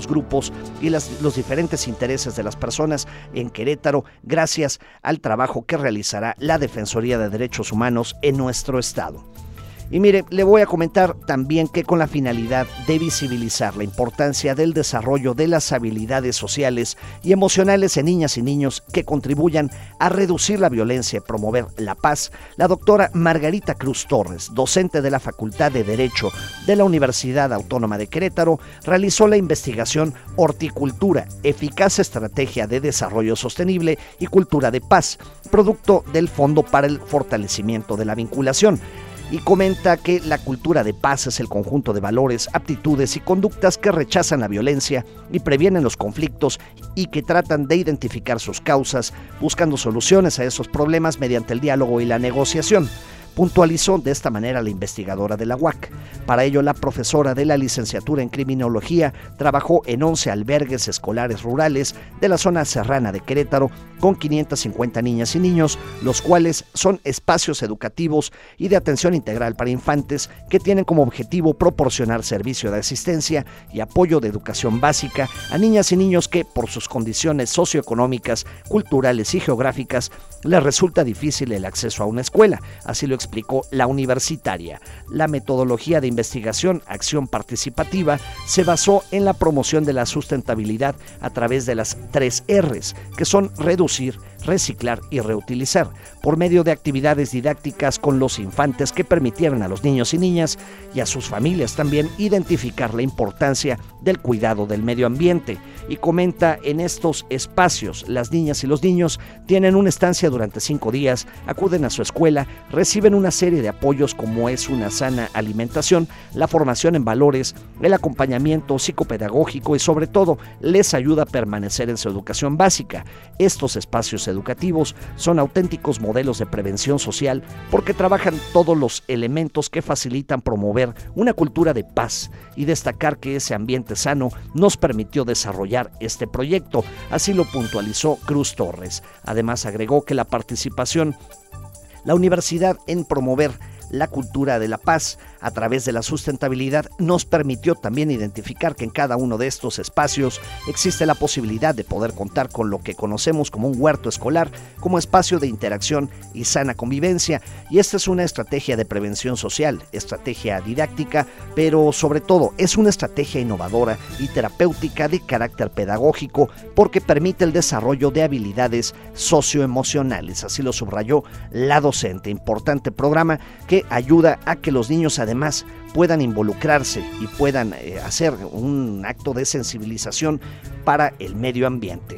los grupos y las, los diferentes intereses de las personas en Querétaro, gracias al trabajo que realizará la Defensoría de Derechos Humanos en nuestro estado. Y mire, le voy a comentar también que con la finalidad de visibilizar la importancia del desarrollo de las habilidades sociales y emocionales en niñas y niños que contribuyan a reducir la violencia y promover la paz, la doctora Margarita Cruz Torres, docente de la Facultad de Derecho de la Universidad Autónoma de Querétaro, realizó la investigación Horticultura, eficaz estrategia de desarrollo sostenible y cultura de paz, producto del Fondo para el Fortalecimiento de la Vinculación. Y comenta que la cultura de paz es el conjunto de valores, aptitudes y conductas que rechazan la violencia y previenen los conflictos y que tratan de identificar sus causas, buscando soluciones a esos problemas mediante el diálogo y la negociación. Puntualizó de esta manera la investigadora de la U A C. Para ello, la profesora de la licenciatura en Criminología trabajó en once albergues escolares rurales de la zona serrana de Querétaro con quinientas cincuenta niñas y niños, los cuales son espacios educativos y de atención integral para infantes que tienen como objetivo proporcionar servicio de asistencia y apoyo de educación básica a niñas y niños que, por sus condiciones socioeconómicas, culturales y geográficas, les resulta difícil el acceso a una escuela. Así lo explicó la universitaria. La metodología de investigación Acción Participativa se basó en la promoción de la sustentabilidad a través de las tres R's, que son reducir, reciclar y reutilizar, por medio de actividades didácticas con los infantes que permitieran a los niños y niñas y a sus familias también identificar la importancia del cuidado del medio ambiente. Y comenta, en estos espacios las niñas y los niños tienen una estancia durante cinco días, acuden a su escuela, reciben una serie de apoyos como es una sana alimentación, la formación en valores, el acompañamiento psicopedagógico y sobre todo les ayuda a permanecer en su educación básica. Estos espacios educativos son auténticos modelos de prevención social porque trabajan todos los elementos que facilitan promover una cultura de paz y destacar que ese ambiente sano nos permitió desarrollar este proyecto. Así lo puntualizó Cruz Torres. Además agregó que la participación la universidad en promover la cultura de la paz a través de la sustentabilidad nos permitió también identificar que en cada uno de estos espacios existe la posibilidad de poder contar con lo que conocemos como un huerto escolar, como espacio de interacción y sana convivencia. Y esta es una estrategia de prevención social, estrategia didáctica, pero sobre todo es una estrategia innovadora y terapéutica de carácter pedagógico porque permite el desarrollo de habilidades socioemocionales. Así lo subrayó la docente. Importante programa que ayuda a que los niños además puedan involucrarse y puedan eh, hacer un acto de sensibilización para el medio ambiente.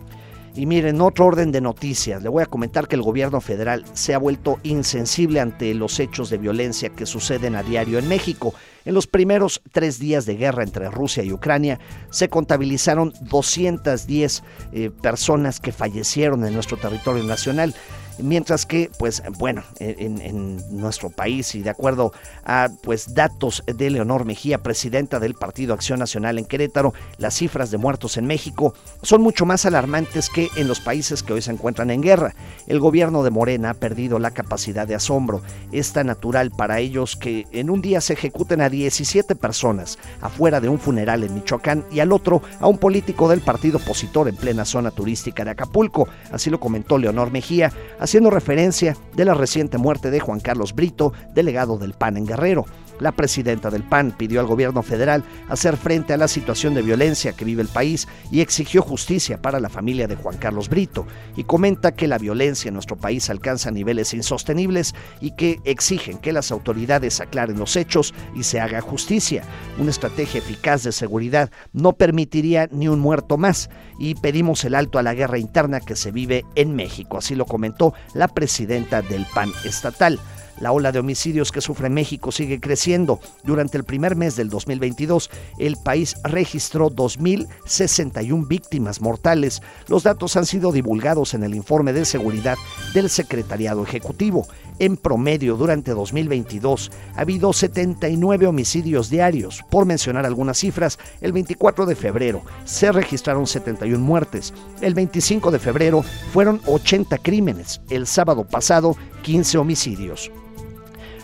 Y miren, otro orden de noticias, le voy a comentar que el gobierno federal se ha vuelto insensible ante los hechos de violencia que suceden a diario en México. En los primeros tres días de guerra entre Rusia y Ucrania se contabilizaron doscientas diez eh, personas que fallecieron en nuestro territorio nacional. Mientras que, pues bueno, en, en nuestro país y de acuerdo a pues datos de Leonor Mejía, presidenta del Partido Acción Nacional en Querétaro, las cifras de muertos en México son mucho más alarmantes que en los países que hoy se encuentran en guerra. El gobierno de Morena ha perdido la capacidad de asombro. Es tan natural para ellos que en un día se ejecuten a diecisiete personas afuera de un funeral en Michoacán y al otro a un político del partido opositor en plena zona turística de Acapulco. Así lo comentó Leonor Mejía, haciendo referencia de la reciente muerte de Juan Carlos Brito, delegado del P A N en Guerrero. La presidenta del P A N pidió al gobierno federal hacer frente a la situación de violencia que vive el país y exigió justicia para la familia de Juan Carlos Brito, y comenta que la violencia en nuestro país alcanza niveles insostenibles y que exigen que las autoridades aclaren los hechos y se haga justicia. Una estrategia eficaz de seguridad no permitiría ni un muerto más y pedimos el alto a la guerra interna que se vive en México. Así lo comentó la presidenta del P A N estatal. La ola de homicidios que sufre México sigue creciendo. Durante el primer mes del dos mil veintidós, el país registró dos mil sesenta y una víctimas mortales. Los datos han sido divulgados en el informe de seguridad del Secretariado Ejecutivo. En promedio, durante dos mil veintidós, ha habido setenta y nueve homicidios diarios. Por mencionar algunas cifras, el veinticuatro de febrero se registraron setenta y una muertes. El veinticinco de febrero fueron ochenta crímenes. El sábado pasado, quince homicidios.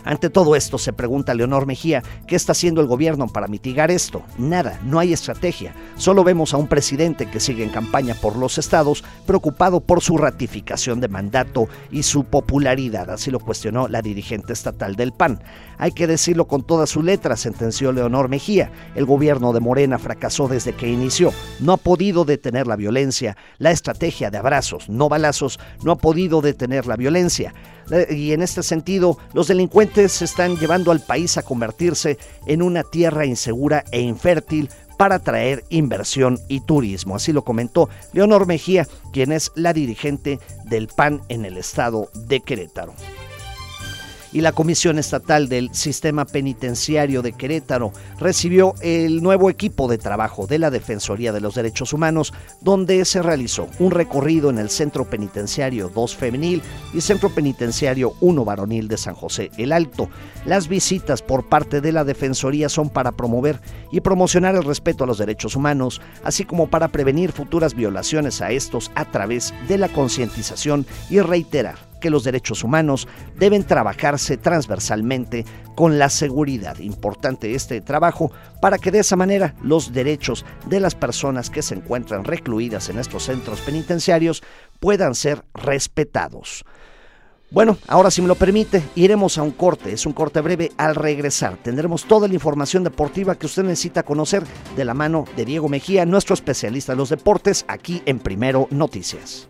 Ante todo esto, se pregunta Leonor Mejía, ¿qué está haciendo el gobierno para mitigar esto? Nada, no hay estrategia. Solo vemos a un presidente que sigue en campaña por los estados, preocupado por su ratificación de mandato y su popularidad. Así lo cuestionó la dirigente estatal del P A N. Hay que decirlo con todas sus letras, sentenció Leonor Mejía. El gobierno de Morena fracasó desde que inició. No ha podido detener la violencia. La estrategia de abrazos, no balazos, no ha podido detener la violencia. Y en este sentido, los delincuentes están llevando al país a convertirse en una tierra insegura e infértil para atraer inversión y turismo. Así lo comentó Leonor Mejía, quien es la dirigente del P A N en el estado de Querétaro. Y la Comisión Estatal del Sistema Penitenciario de Querétaro recibió el nuevo equipo de trabajo de la Defensoría de los Derechos Humanos, donde se realizó un recorrido en el Centro Penitenciario dos Femenil y Centro Penitenciario uno Varonil de San José el Alto. Las visitas por parte de la Defensoría son para promover y promocionar el respeto a los derechos humanos, así como para prevenir futuras violaciones a estos a través de la concientización y reiterar que los derechos humanos deben trabajarse transversalmente con la seguridad. Importante este trabajo para que de esa manera los derechos de las personas que se encuentran recluidas en estos centros penitenciarios puedan ser respetados. Bueno, ahora si me lo permite, iremos a un corte, es un corte breve. Al regresar tendremos toda la información deportiva que usted necesita conocer de la mano de Diego Mejía, nuestro especialista en los deportes, aquí en Primero Noticias.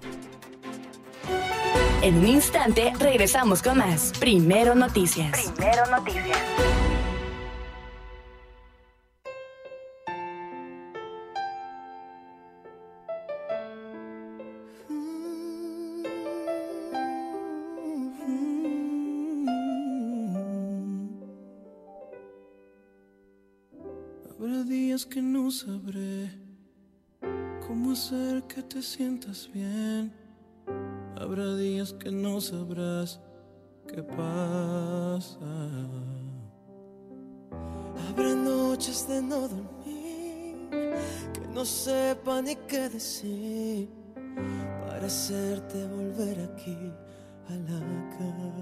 En un instante regresamos con más Primero Noticias. Primero Noticias. Habrá días que no sabré cómo hacer que te sientas bien. Habrá días que no sabrás qué pasa. Habrá noches de no dormir, que no sepa ni qué decir, para hacerte volver aquí a la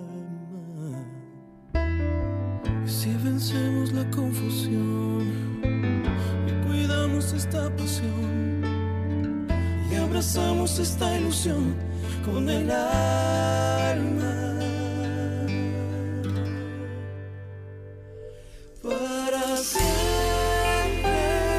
cama. Y si vencemos la confusión y cuidamos esta pasión y abrazamos esta ilusión con el alma, para siempre,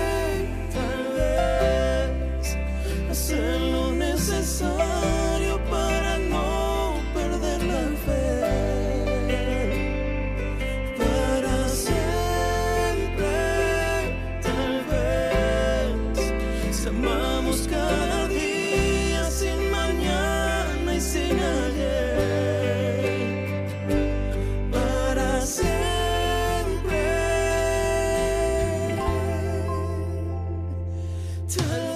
tal vez, hacer lo necesario para no perder la fe, para siempre, tal vez, si amamos cada día sin mañana, sin ayer, para siempre, tal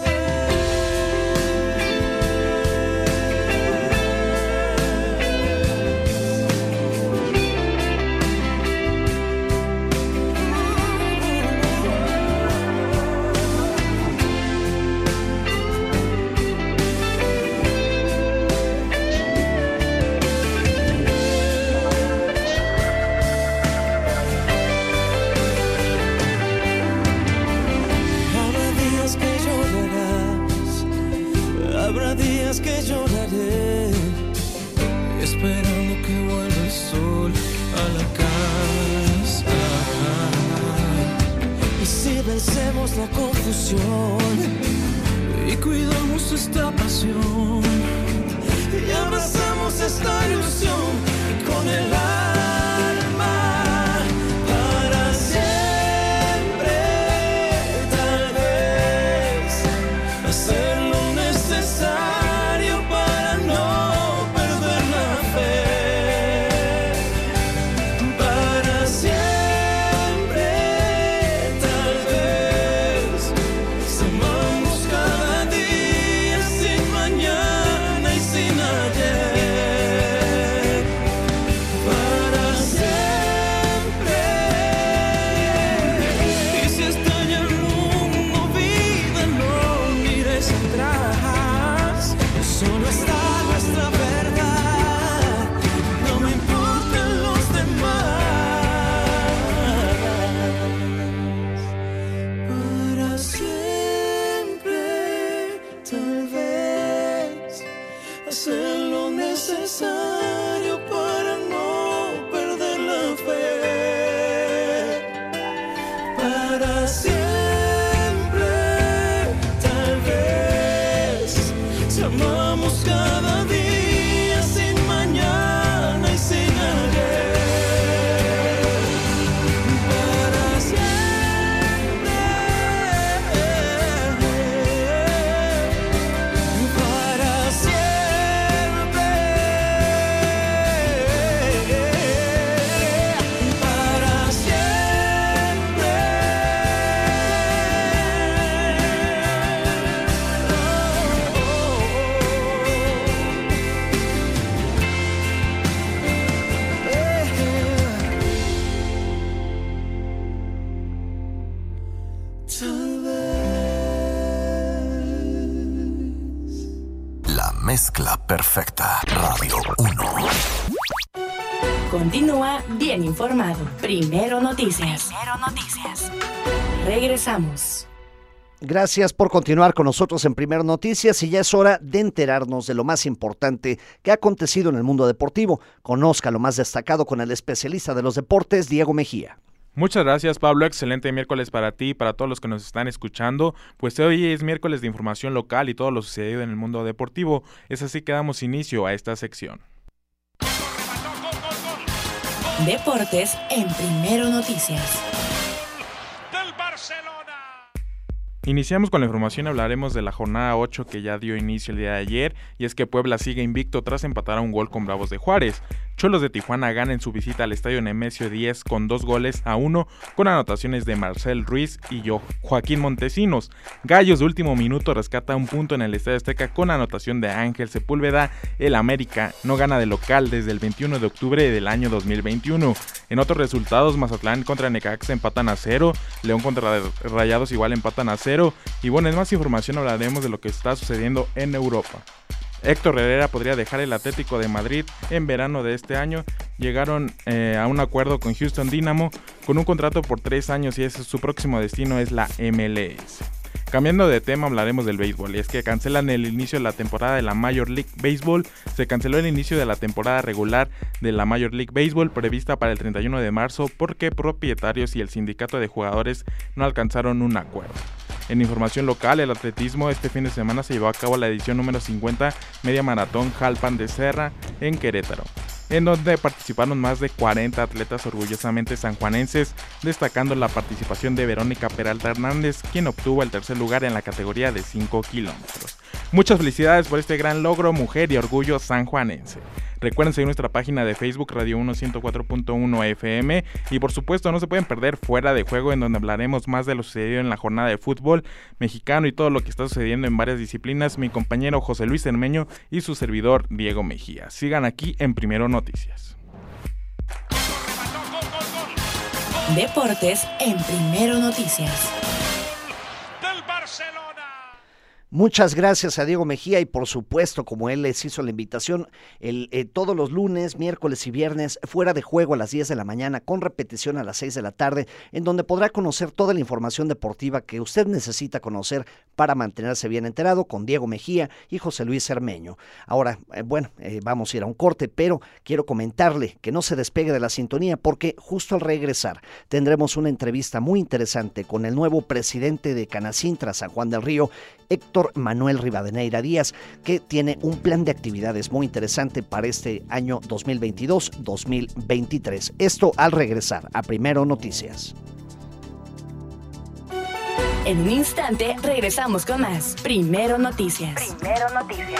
habrá días que lloraré, esperando que vuelva el sol a la casa. Y si vencemos la confusión y cuidamos esta pasión y abrazamos esta ilusión con el alma, para siempre, tal vez, hacer lo necesario para no perder la fe, para siempre, tal vez, si amamos cada día sin mañana y sin ayer, para siempre. Y si estalla el mundo, vida, no mires atrás, solo está nuestra verdad, no me importan los demás. Sé lo necesario para no perder la fe. Para siempre, tal vez, si amamos cada día sin mañana y sin ayer. Para siempre, para siempre, para siempre. Tal vez. La mezcla perfecta. Radio uno. Continúa bien informado. Primero Noticias. Primero Noticias. Regresamos. Gracias por continuar con nosotros en Primero Noticias y ya es hora de enterarnos de lo más importante que ha acontecido en el mundo deportivo. Conozca lo más destacado con el especialista de los deportes, Diego Mejía. Muchas gracias, Pablo. Excelente miércoles para ti y para todos los que nos están escuchando. Pues hoy es miércoles de información local y todo lo sucedido en el mundo deportivo. Es así que damos inicio a esta sección. Deportes en Primero Noticias. Iniciamos con la información y hablaremos de la jornada ocho que ya dio inicio el día de ayer, y es que Puebla sigue invicto tras empatar a un gol con Bravos de Juárez. Cholos de Tijuana gana en su visita al Estadio Nemesio diez con dos goles a uno, con anotaciones de Marcel Ruiz y yo, Joaquín Montesinos. Gallos de último minuto rescata un punto en el Estadio Azteca con anotación de Ángel Sepúlveda. El América no gana de local desde el veintiuno de octubre del año dos mil veintiuno. En otros resultados, Mazatlán contra Necaxa empatan a cero, León contra Rayados igual empatan a cero, y bueno, en más información hablaremos de lo que está sucediendo en Europa. Héctor Herrera podría dejar el Atlético de Madrid en verano de este año. Llegaron eh, a un acuerdo con Houston Dynamo con un contrato por tres años y ese, su próximo destino es la M L S. Cambiando de tema, hablaremos del béisbol, y es que cancelan el inicio de la temporada de la Major League Baseball. Se canceló el inicio de la temporada regular de la Major League Baseball prevista para el treinta y uno de marzo porque propietarios y el sindicato de jugadores no alcanzaron un acuerdo. En información local, el atletismo, este fin de semana se llevó a cabo la edición número cincuenta Media Maratón Jalpan de Serra en Querétaro, en donde participaron más de cuarenta atletas orgullosamente sanjuanenses, destacando la participación de Verónica Peralta Hernández, quien obtuvo el tercer lugar en la categoría de cinco kilómetros. Muchas felicidades por este gran logro, mujer y orgullo sanjuanense. Recuerden seguir nuestra página de Facebook Radio uno ciento cuatro punto uno F M y por supuesto no se pueden perder Fuera de Juego, en donde hablaremos más de lo sucedido en la jornada de fútbol mexicano y todo lo que está sucediendo en varias disciplinas. Mi compañero José Luis Cermeño y su servidor Diego Mejía. Sigan aquí en Primero Noticias. Deportes en Primero Noticias. Muchas gracias a Diego Mejía y por supuesto, como él les hizo la invitación, el, eh, todos los lunes, miércoles y viernes, Fuera de Juego a las diez de la mañana, con repetición a las seis de la tarde, en donde podrá conocer toda la información deportiva que usted necesita conocer para mantenerse bien enterado, con Diego Mejía y José Luis Cermeño. Ahora, eh, bueno, eh, vamos a ir a un corte, pero quiero comentarle que no se despegue de la sintonía, porque justo al regresar tendremos una entrevista muy interesante con el nuevo presidente de Canacintra San Juan del Río, Héctor Manuel Rivadeneira Díaz, que tiene un plan de actividades muy interesante para este año dos mil veintidós dos mil veintitrés. Esto al regresar a Primero Noticias. En un instante regresamos con más Primero Noticias. Primero Noticias.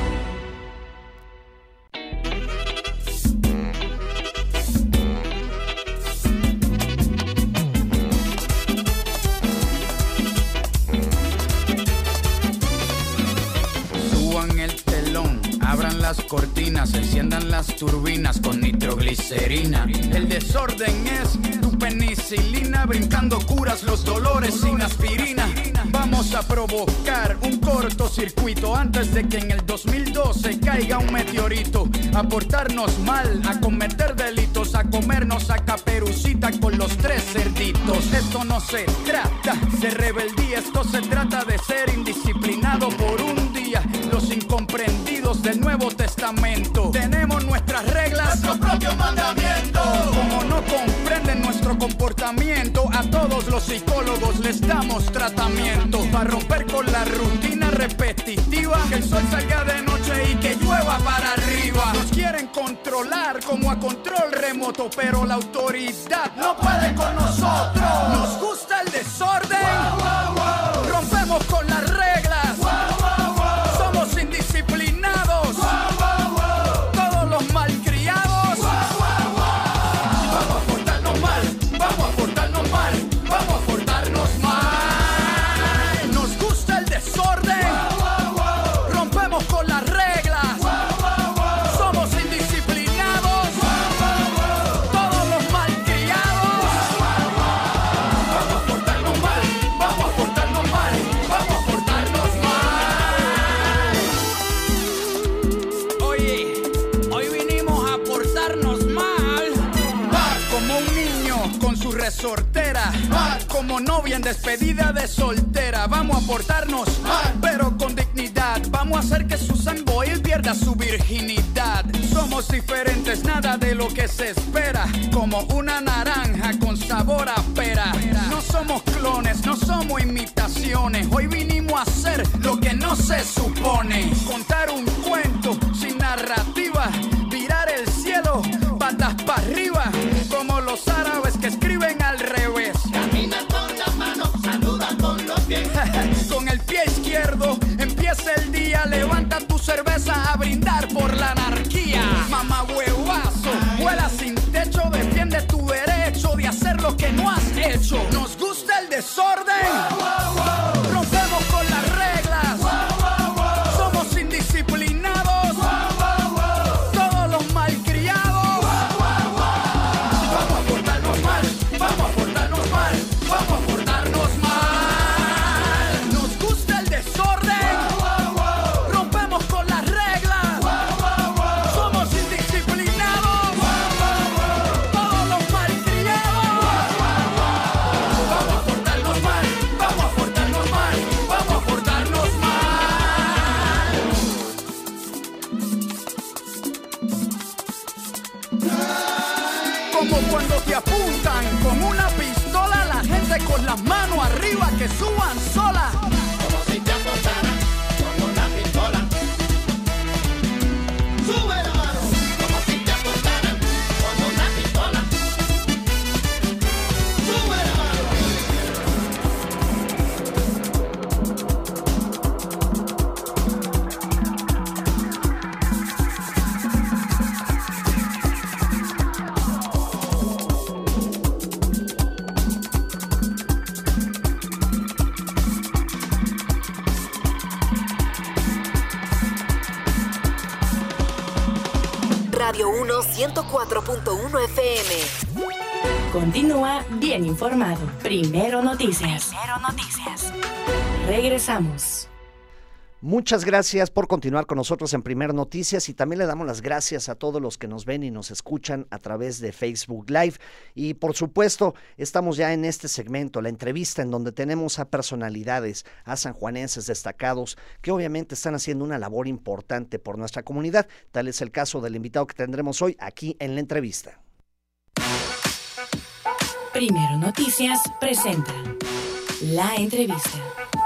Abran las cortinas, enciendan las turbinas con nitroglicerina. El desorden es tu penicilina, brincando curas los dolores sin aspirina. Vamos a provocar un cortocircuito antes de que en el dos mil doce caiga un meteorito. A portarnos mal, a cometer delitos, a comernos a Caperucita con los tres cerditos. Esto no se trata de rebeldía, esto se trata de ser indisciplinado por un día. Los incomprendidos del nuevo Nuevo Testamento. Tenemos nuestras reglas, nuestro propio mandamiento. Como no comprenden nuestro comportamiento, a todos los psicólogos les damos tratamiento. Para romper con la rutina repetitiva, que el sol salga de noche y que llueva para arriba. Nos quieren controlar como a control remoto, pero la autoridad no puede con nosotros. Nos gusta el desorden, wow, wow, wow. Rompemos con las reglas, wow, wow, wow. Somos indisciplinados, wow, wow, wow. Todos los malcriados, wow, wow, wow. Vamos a portarnos mal, vamos a portarnos mal, vamos a portarnos mal. Nos gusta el desorden, wow, wow, wow. Rompemos con las reglas, wow, wow, wow. Somos indisciplinados, wow, wow, wow. Todos los malcriados, wow, wow, wow. Vamos a portarnos mal, vamos a portarnos mal, vamos a portarnos mal. Oye, hoy vinimos a portarnos mal, mal como un niño con su resortera, mal como novia en despedida de soltera. Vamos a portarnos mal, pero con dignidad. Vamos a hacer que Susan Boyle pierda su virginidad. Somos diferentes, nada de lo que se espera. Como una naranja con sabor a pera. No somos clones, no somos imitaciones. Hoy vinimos a hacer lo que no se supone. Contar un cuento sin narrativa. Tirar el cielo, patas para arriba. Como los árabes que escriben al revés. Camina con las manos, saluda con los pies. Con el pie izquierdo empieza el día. Levanta tu cerveza a brindar por la anarquía. Mamá huevazo, vuela sin techo. Defiende tu derecho de hacer lo que no has hecho. Nos gusta el desorden, wow, wow, wow. Rompemos con las reglas, wow, wow, wow. Somos indisciplinados, wow, wow, wow. Todos los malcriados, wow, wow, wow. Vamos a portarnos mal, vamos a portarnos mal, vamos a portarnos mal. Nos gusta el desorden, wow, wow, wow. Rompemos con las reglas, wow, wow, wow. Somos indisciplinados, wow, wow, wow. Todos los malcriados, wow, wow, wow. Vamos a portarnos mal, vamos a portarnos mal, vamos a portarnos mal. Como cuando te apuntan con una pistola, la gente con las manos arriba que suban sola. Como si te apuntaran con una pistola. Sube la mano. Como si te apuntaran con una pistola. Sube la mano. Radio uno ciento cuatro punto uno F M. Continúa bien informado. Primero Noticias. Primero Noticias. Regresamos. Muchas gracias por continuar con nosotros en Primer Noticias y también le damos las gracias a todos los que nos ven y nos escuchan a través de Facebook Live. Y por supuesto, estamos ya en este segmento, la entrevista en donde tenemos a personalidades, a sanjuanenses destacados que obviamente están haciendo una labor importante por nuestra comunidad. Tal es el caso del invitado que tendremos hoy aquí en la entrevista. Primero Noticias presenta la entrevista.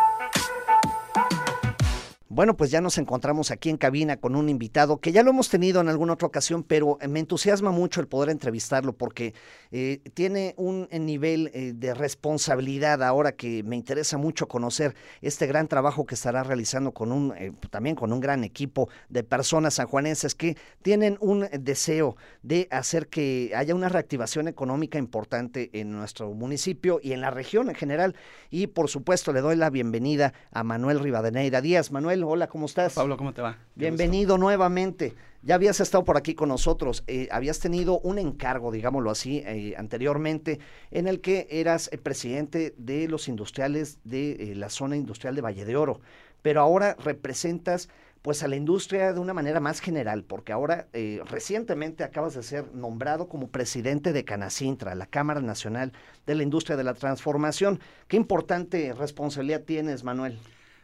Bueno, pues ya nos encontramos aquí en cabina con un invitado que ya lo hemos tenido en alguna otra ocasión, pero me entusiasma mucho el poder entrevistarlo porque eh, tiene un nivel eh, de responsabilidad ahora que me interesa mucho conocer este gran trabajo que estará realizando con un eh, también con un gran equipo de personas sanjuanenses que tienen un deseo de hacer que haya una reactivación económica importante en nuestro municipio y en la región en general. Y por supuesto le doy la bienvenida a Manuel Rivadeneira Díaz. Manuel, hola, ¿cómo estás? Pablo, ¿cómo te va? Bienvenido nuevamente. Ya habías estado por aquí con nosotros, eh, habías tenido un encargo, digámoslo así, eh, anteriormente, en el que eras eh, presidente de los industriales de eh, la zona industrial de Valle de Oro, pero ahora representas pues a la industria de una manera más general, porque ahora eh, recientemente acabas de ser nombrado como presidente de Canacintra, la Cámara Nacional de la Industria de la Transformación. ¿Qué importante responsabilidad tienes, Manuel?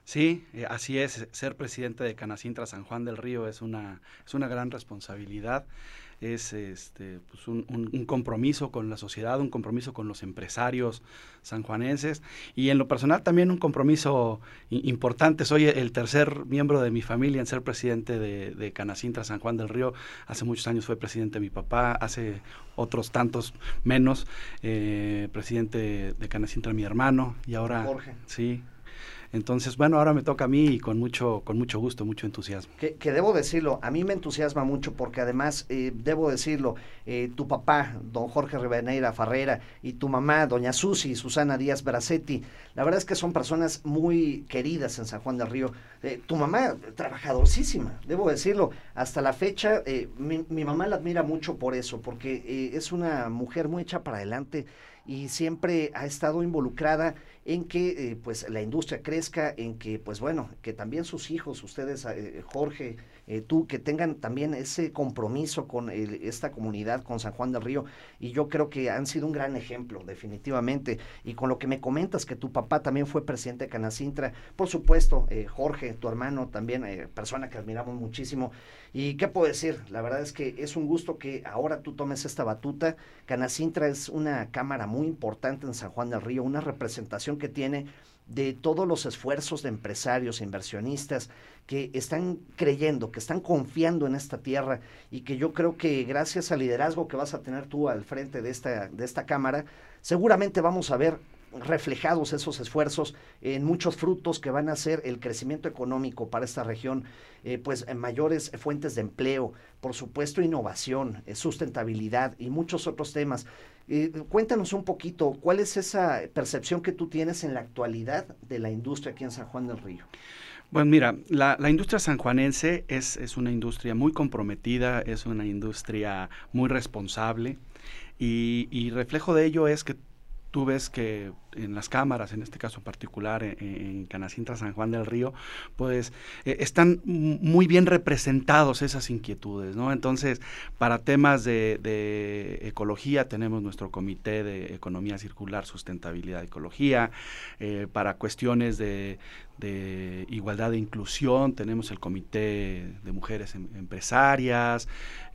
Sí, eh, así es. Ser presidente de Canacintra San Juan del Río es una, es una gran responsabilidad. Es este, pues un, un, un compromiso con la sociedad, un compromiso con los empresarios sanjuanenses y en lo personal también un compromiso i- importante. Soy el tercer miembro de mi familia en ser presidente de, de Canacintra San Juan del Río. Hace muchos años fue presidente mi papá, hace otros tantos menos, eh, presidente de Canacintra mi hermano y ahora... Jorge. Sí. Entonces, bueno, ahora me toca a mí y con mucho con mucho gusto, mucho entusiasmo. Que, que debo decirlo, a mí me entusiasma mucho porque además, eh, debo decirlo, eh, tu papá, don Jorge Rivadeneira Farrera, y tu mamá, doña Susi, Susana Díaz Bracetti, la verdad es que son personas muy queridas en San Juan del Río. Eh, tu mamá, trabajadorcísima, debo decirlo, hasta la fecha, eh, mi, mi mamá la admira mucho por eso, porque eh, es una mujer muy hecha para adelante y siempre ha estado involucrada en que eh, pues la industria crezca, en que pues bueno, que también sus hijos, ustedes, eh, Jorge, eh, tú, que tengan también ese compromiso con el, esta comunidad, con San Juan del Río, y yo creo que han sido un gran ejemplo, definitivamente, y con lo que me comentas, que tu papá también fue presidente de Canacintra, por supuesto, eh, Jorge, tu hermano también, eh, persona que admiramos muchísimo, y qué puedo decir, la verdad es que es un gusto que ahora tú tomes esta batuta. Canacintra es una cámara muy importante en San Juan del Río, una representación que tiene de todos los esfuerzos de empresarios e inversionistas que están creyendo, que están confiando en esta tierra y que yo creo que gracias al liderazgo que vas a tener tú al frente de esta, de esta cámara, seguramente vamos a ver reflejados esos esfuerzos en muchos frutos que van a ser el crecimiento económico para esta región, eh, pues en mayores fuentes de empleo, por supuesto innovación, eh, sustentabilidad y muchos otros temas. Eh, cuéntanos un poquito, ¿cuál es esa percepción que tú tienes en la actualidad de la industria aquí en San Juan del Río? Bueno, mira, la, la industria sanjuanense es, es una industria muy comprometida, es una industria muy responsable y, y reflejo de ello es que tú ves que en las cámaras, en este caso particular, en, en Canacintra San Juan del Río, pues eh, están muy bien representados esas inquietudes, ¿no? Entonces, para temas de, de ecología, tenemos nuestro Comité de Economía Circular, Sustentabilidad, Ecología. Eh, para cuestiones de, de igualdad e inclusión, tenemos el Comité de Mujeres em, Empresarias,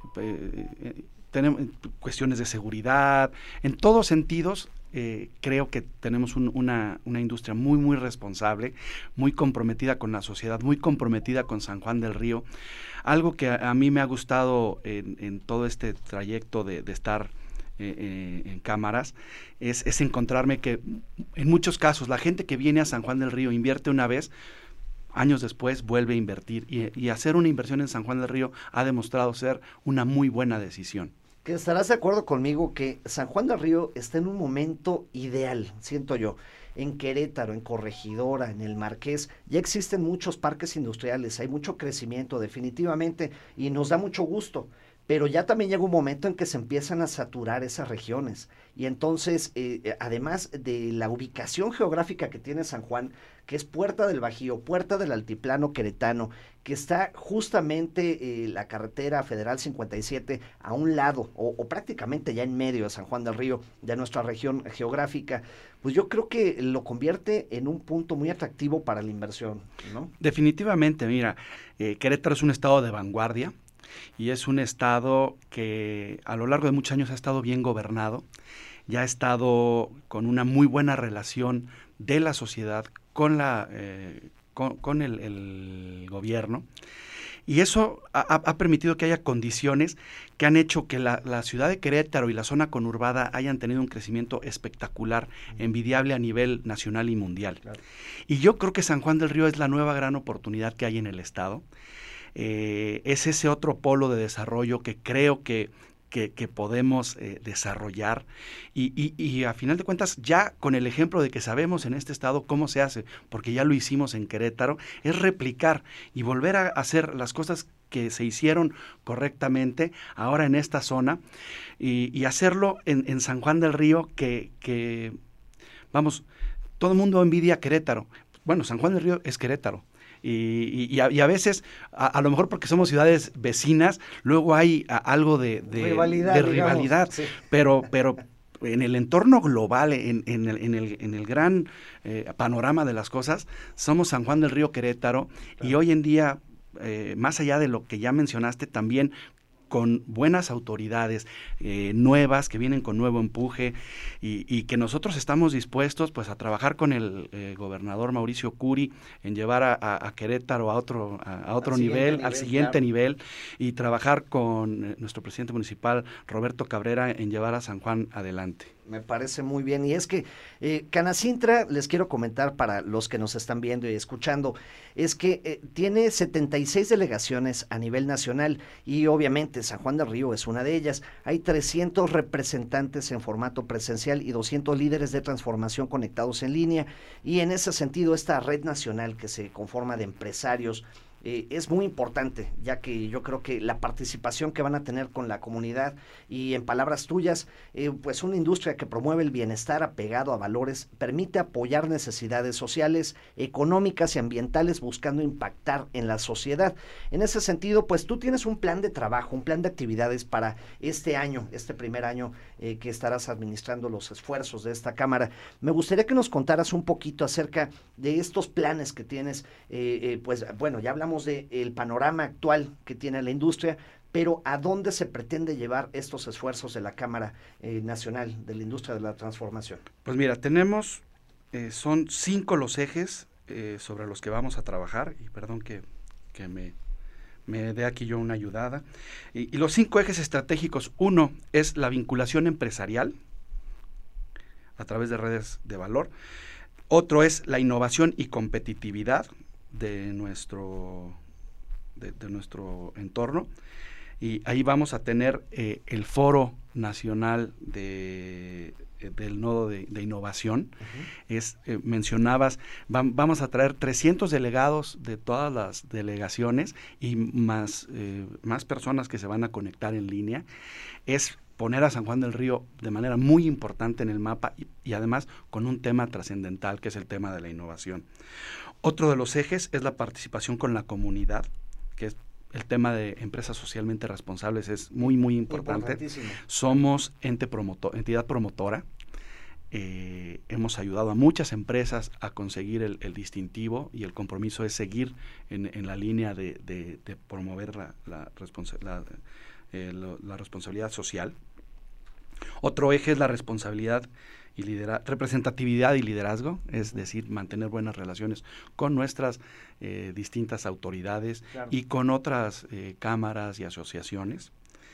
eh, eh, tenemos cuestiones de seguridad, en todos sentidos. Eh, creo que tenemos un, una, una industria muy, muy responsable, muy comprometida con la sociedad, muy comprometida con San Juan del Río. Algo que a, a mí me ha gustado en, en todo este trayecto de, de estar eh, eh, en cámaras es, es encontrarme que en muchos casos la gente que viene a San Juan del Río invierte una vez, años después vuelve a invertir y, y hacer una inversión en San Juan del Río ha demostrado ser una muy buena decisión. Que estarás de acuerdo conmigo que San Juan del Río está en un momento ideal, siento yo. En Querétaro, en Corregidora, en el Marqués, ya existen muchos parques industriales, hay mucho crecimiento definitivamente y nos da mucho gusto, pero ya también llega un momento en que se empiezan a saturar esas regiones y entonces, eh, además de la ubicación geográfica que tiene San Juan, que es Puerta del Bajío, Puerta del Altiplano queretano, que está justamente eh, la carretera federal cincuenta y siete a un lado, o, o prácticamente ya en medio de San Juan del Río, de nuestra región geográfica, pues yo creo que lo convierte en un punto muy atractivo para la inversión, ¿no? Definitivamente, mira, eh, Querétaro es un estado de vanguardia y es un estado que a lo largo de muchos años ha estado bien gobernado, ya ha estado con una muy buena relación de la sociedad con la eh, con, con el, el gobierno y eso ha, ha permitido que haya condiciones que han hecho que la, la ciudad de Querétaro y la zona conurbada hayan tenido un crecimiento espectacular, envidiable a nivel nacional y mundial. Claro. Y yo creo que San Juan del Río es la nueva gran oportunidad que hay en el estado. Eh, es ese otro polo de desarrollo que creo que Que, que podemos eh, desarrollar y, y, y a final de cuentas ya con el ejemplo de que sabemos en este estado cómo se hace, porque ya lo hicimos en Querétaro, es replicar y volver a hacer las cosas que se hicieron correctamente ahora en esta zona y, y hacerlo en, en San Juan del Río que, que, vamos, todo el mundo envidia Querétaro. Bueno, San Juan del Río es Querétaro. Y, y, a, y a veces, a, a lo mejor porque somos ciudades vecinas, luego hay a, algo de, de rivalidad, de rivalidad sí. pero, pero en el entorno global, en, en, el, en, el, en el gran eh, panorama de las cosas, somos San Juan del Río, Querétaro, claro. Y hoy en día, eh, más allá de lo que ya mencionaste, también con buenas autoridades eh, nuevas, que vienen con nuevo empuje y, y que nosotros estamos dispuestos pues a trabajar con el eh, gobernador Mauricio Curi en llevar a, a, a Querétaro a otro, a, a otro nivel, nivel, al siguiente claro. nivel, y trabajar con eh, nuestro presidente municipal Roberto Cabrera en llevar a San Juan adelante. Me parece muy bien, y es que eh, Canacintra, les quiero comentar para los que nos están viendo y escuchando, es que eh, tiene setenta y seis delegaciones a nivel nacional y obviamente San Juan del Río es una de ellas. Hay trescientos representantes en formato presencial y doscientos líderes de transformación conectados en línea, y en ese sentido esta red nacional que se conforma de empresarios Eh, es muy importante, ya que yo creo que la participación que van a tener con la comunidad y en palabras tuyas, eh, pues una industria que promueve el bienestar apegado a valores, permite apoyar necesidades sociales, económicas y ambientales buscando impactar en la sociedad. En ese sentido, pues tú tienes un plan de trabajo, un plan de actividades para este año, este primer año eh, que estarás administrando los esfuerzos de esta Cámara. Me gustaría que nos contaras un poquito acerca de estos planes que tienes, eh, eh, pues bueno, ya hablamos de el panorama actual que tiene la industria, pero ¿a dónde se pretende llevar estos esfuerzos de la Cámara eh, Nacional de la Industria de la Transformación? Pues mira, tenemos, eh, son cinco los ejes eh, sobre los que vamos a trabajar, y perdón que, que me, me dé aquí yo una ayudada, y, y los cinco ejes estratégicos: uno es la vinculación empresarial a través de redes de valor, otro es la innovación y competitividad de nuestro de, de nuestro entorno, y ahí vamos a tener eh, el Foro Nacional de, eh, del Nodo de, de Innovación. Uh-huh. Es eh, mencionabas, va, vamos a traer trescientos delegados de todas las delegaciones y más, eh, más personas que se van a conectar en línea. Es poner a San Juan del Río de manera muy importante en el mapa y, y además con un tema trascendental, que es el tema de la innovación. Otro de los ejes es la participación con la comunidad, que es el tema de empresas socialmente responsables, es muy, muy importante. Somos ente promotor, entidad promotora, eh, hemos ayudado a muchas empresas a conseguir el, el distintivo, y el compromiso es seguir en, en la línea de, de, de promover la, la, responsa- la, eh, lo, la responsabilidad social. Otro eje es la responsabilidad y lidera- representatividad y liderazgo, es decir, mantener buenas relaciones con nuestras eh, distintas autoridades, claro, y con otras eh, cámaras y asociaciones.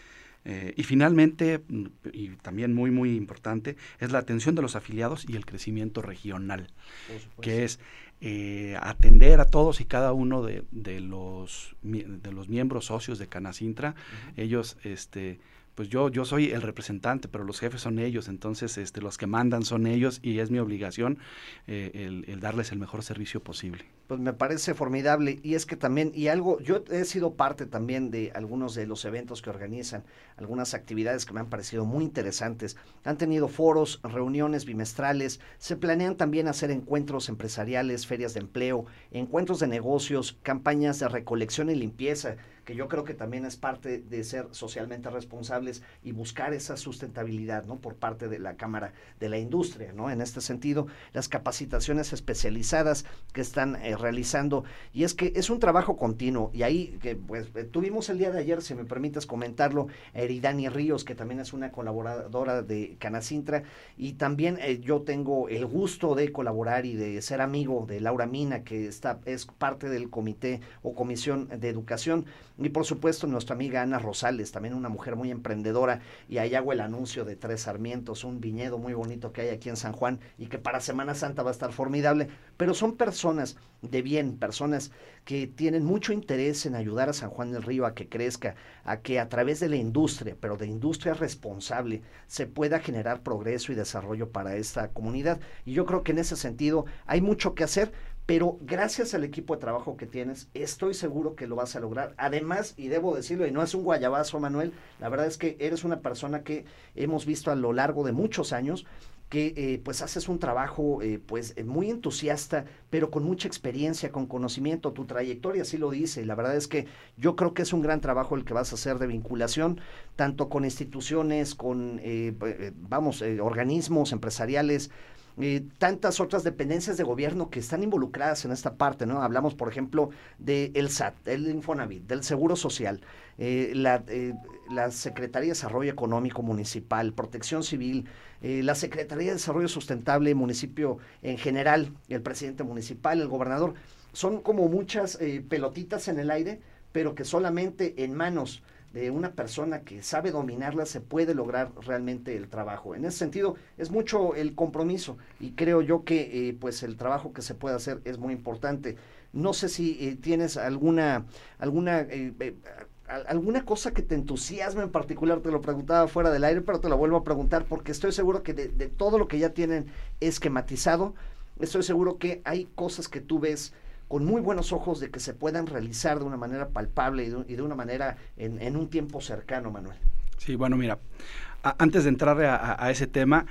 Eh, y finalmente, y también muy muy importante, es la atención de los afiliados y el crecimiento regional, que es eh, atender a todos y cada uno de, de, los, de los miembros socios de Canacintra. Uh-huh. Ellos, este pues yo yo soy el representante, pero los jefes son ellos, entonces este los que mandan son ellos, y es mi obligación eh, el, el darles el mejor servicio posible. Pues me parece formidable, y es que también, y algo, yo he sido parte también de algunos de los eventos que organizan, algunas actividades que me han parecido muy interesantes. Han tenido foros, reuniones bimestrales, se planean también hacer encuentros empresariales, ferias de empleo, encuentros de negocios, campañas de recolección y limpieza, que yo creo que también es parte de ser socialmente responsables y buscar esa sustentabilidad, ¿no?, por parte de la Cámara de la Industria, ¿no? En este sentido, las capacitaciones especializadas que están eh, realizando, y es que es un trabajo continuo, y ahí que pues tuvimos el día de ayer, si me permites comentarlo, a Eridani Ríos, que también es una colaboradora de Canacintra, y también eh, yo tengo el gusto de colaborar y de ser amigo de Laura Mina, que está es parte del comité o comisión de educación. Y por supuesto nuestra amiga Ana Rosales, también una mujer muy emprendedora, y ahí hago el anuncio de Tres Sarmientos, un viñedo muy bonito que hay aquí en San Juan y que para Semana Santa va a estar formidable, pero son personas de bien, personas que tienen mucho interés en ayudar a San Juan del Río a que crezca, a que a través de la industria, pero de industria responsable, se pueda generar progreso y desarrollo para esta comunidad. Y yo creo que en ese sentido hay mucho que hacer, pero gracias al equipo de trabajo que tienes, estoy seguro que lo vas a lograr. Además, y debo decirlo, y no es un guayabazo, Manuel, la verdad es que eres una persona que hemos visto a lo largo de muchos años, que eh, pues haces un trabajo eh, pues muy entusiasta, pero con mucha experiencia, con conocimiento. Tu trayectoria así lo dice, y la verdad es que yo creo que es un gran trabajo el que vas a hacer de vinculación, tanto con instituciones, con, eh, vamos, eh, organismos empresariales, Eh, tantas otras dependencias de gobierno que están involucradas en esta parte, ¿no? Hablamos, por ejemplo, del S A T, del Infonavit, del Seguro Social, eh, la, eh, la Secretaría de Desarrollo Económico Municipal, Protección Civil, eh, la Secretaría de Desarrollo Sustentable Municipio en general, el presidente municipal, el gobernador. Son como muchas eh, pelotitas en el aire, pero que solamente en manos de una persona que sabe dominarla se puede lograr realmente el trabajo. En ese sentido, es mucho el compromiso y creo yo que eh, pues el trabajo que se puede hacer es muy importante. No sé si eh, tienes alguna, alguna, eh, eh, alguna cosa que te entusiasme en particular. Te lo preguntaba fuera del aire, pero te lo vuelvo a preguntar porque estoy seguro que de, de todo lo que ya tienen esquematizado, estoy seguro que hay cosas que tú ves con muy buenos ojos de que se puedan realizar de una manera palpable y de, y de una manera en, en un tiempo cercano, Manuel. Sí, bueno, mira, a, antes de entrar a, a, a ese tema,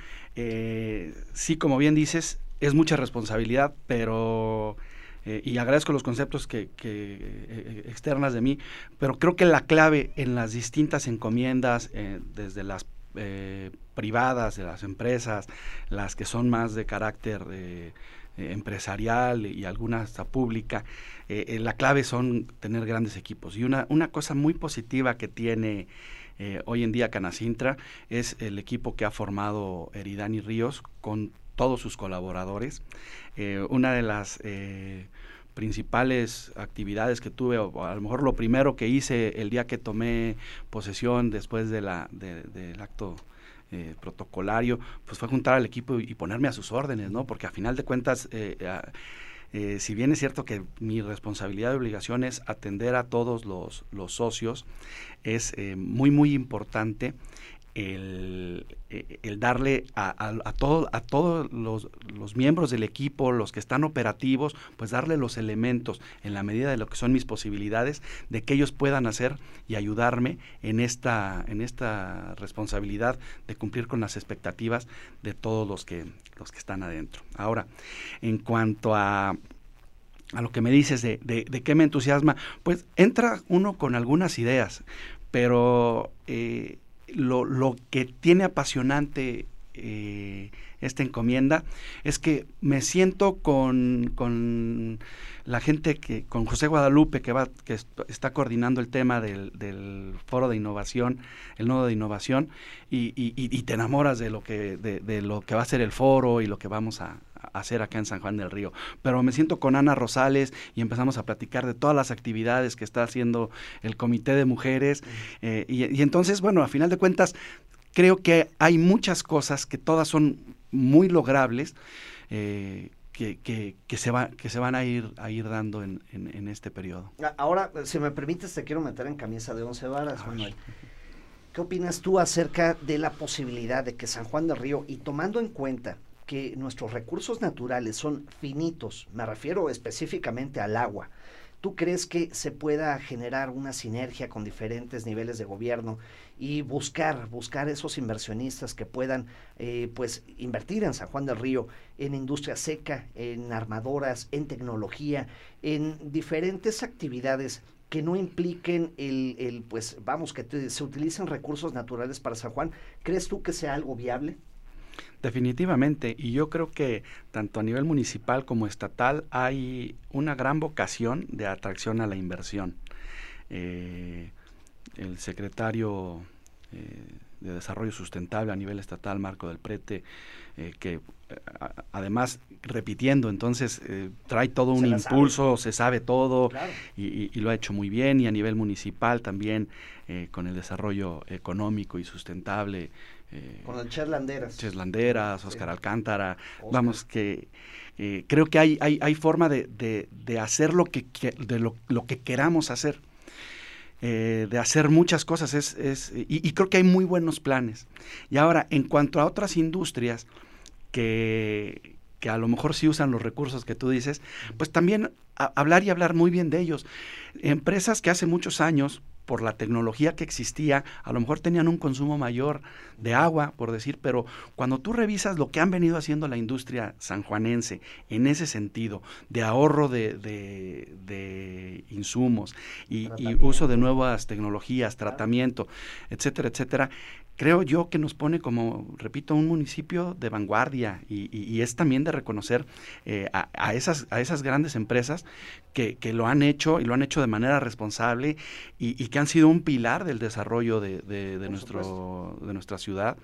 eh, sí, como bien dices, es mucha responsabilidad, pero, eh, y agradezco los conceptos que, que eh, externas de mí, pero creo que la clave en las distintas encomiendas, eh, desde las eh, privadas, de las empresas, las que son más de carácter eh, Eh, empresarial y alguna hasta pública, eh, eh, la clave son tener grandes equipos. Y una, una cosa muy positiva que tiene eh, hoy en día Canacintra es el equipo que ha formado Eridani Ríos con todos sus colaboradores. Eh, una de las eh, principales actividades que tuve, o a lo mejor lo primero que hice el día que tomé posesión después de la, de, del acto Eh, protocolario, pues fue juntar al equipo y, y ponerme a sus órdenes, ¿no? Porque a final de cuentas, eh, eh, eh, si bien es cierto que mi responsabilidad y obligación es atender a todos los, los socios, es eh, muy, muy importante el, el darle a, a, a, todo, a todos los, los miembros del equipo, los que están operativos, pues darle los elementos en la medida de lo que son mis posibilidades, de que ellos puedan hacer y ayudarme en esta, en esta responsabilidad de cumplir con las expectativas de todos los que, los que están adentro. Ahora, en cuanto a a lo que me dices de, de, de qué me entusiasma, pues entra uno con algunas ideas, pero eh, Lo, lo que tiene apasionante eh, esta encomienda es que me siento con, con la gente que, con José Guadalupe, que va, que est- está coordinando el tema del, del foro de innovación, el nodo de innovación, y, y, y te enamoras de lo que, de, de lo que va a ser el foro y lo que vamos a, a hacer acá en San Juan del Río. Pero me siento con Ana Rosales y empezamos a platicar de todas las actividades que está haciendo el Comité de Mujeres, eh, y, y entonces, bueno, a final de cuentas, creo que hay muchas cosas que todas son muy logrables, eh, que, que, que, se va, que se van a ir, a ir dando en, en, en este periodo. Ahora, si me permites, te quiero meter en camisa de once varas, Manuel. ¿Qué opinas tú acerca de la posibilidad de que San Juan del Río, y tomando en cuenta que nuestros recursos naturales son finitos, me refiero específicamente al agua, ¿tú crees que se pueda generar una sinergia con diferentes niveles de gobierno y buscar, buscar esos inversionistas que puedan eh, pues invertir en San Juan del Río, en industria seca, en armadoras, en tecnología, en diferentes actividades que no impliquen el, el pues vamos, que te, se utilicen recursos naturales para San Juan? ¿Crees tú que sea algo viable? Definitivamente, y yo creo que tanto a nivel municipal como estatal hay una gran vocación de atracción a la inversión. Eh, el secretario eh, de Desarrollo Sustentable a nivel estatal, Marco del Prete, eh, que a, además, repitiendo, entonces eh, trae todo un impulso, sabe. se sabe todo, claro. y, y, y lo ha hecho muy bien, y a nivel municipal también eh, con el desarrollo económico y sustentable. Eh, con el Ches Landeras. Ches Landeras, Oscar sí. Alcántara, Oscar. Vamos, que eh, creo que hay, hay, hay forma de, de, de hacer lo que, que, de lo, lo que queramos hacer. Eh, de hacer muchas cosas es, es y, y creo que hay muy buenos planes. Y ahora, en cuanto a otras industrias que, que a lo mejor sí usan los recursos que tú dices, pues también a, hablar y hablar muy bien de ellos. Empresas que hace muchos años por la tecnología que existía, a lo mejor tenían un consumo mayor de agua, por decir, pero cuando tú revisas lo que han venido haciendo la industria sanjuanense en ese sentido, de ahorro de, de, de insumos y, y uso de nuevas tecnologías, tratamiento, etcétera, etcétera, creo yo que nos pone como, repito, un municipio de vanguardia y, y, y es también de reconocer eh, a, a, esas, a esas grandes empresas que, que lo han hecho y lo han hecho de manera responsable y, y que han sido un pilar del desarrollo de, de, de, nuestro, de nuestra ciudad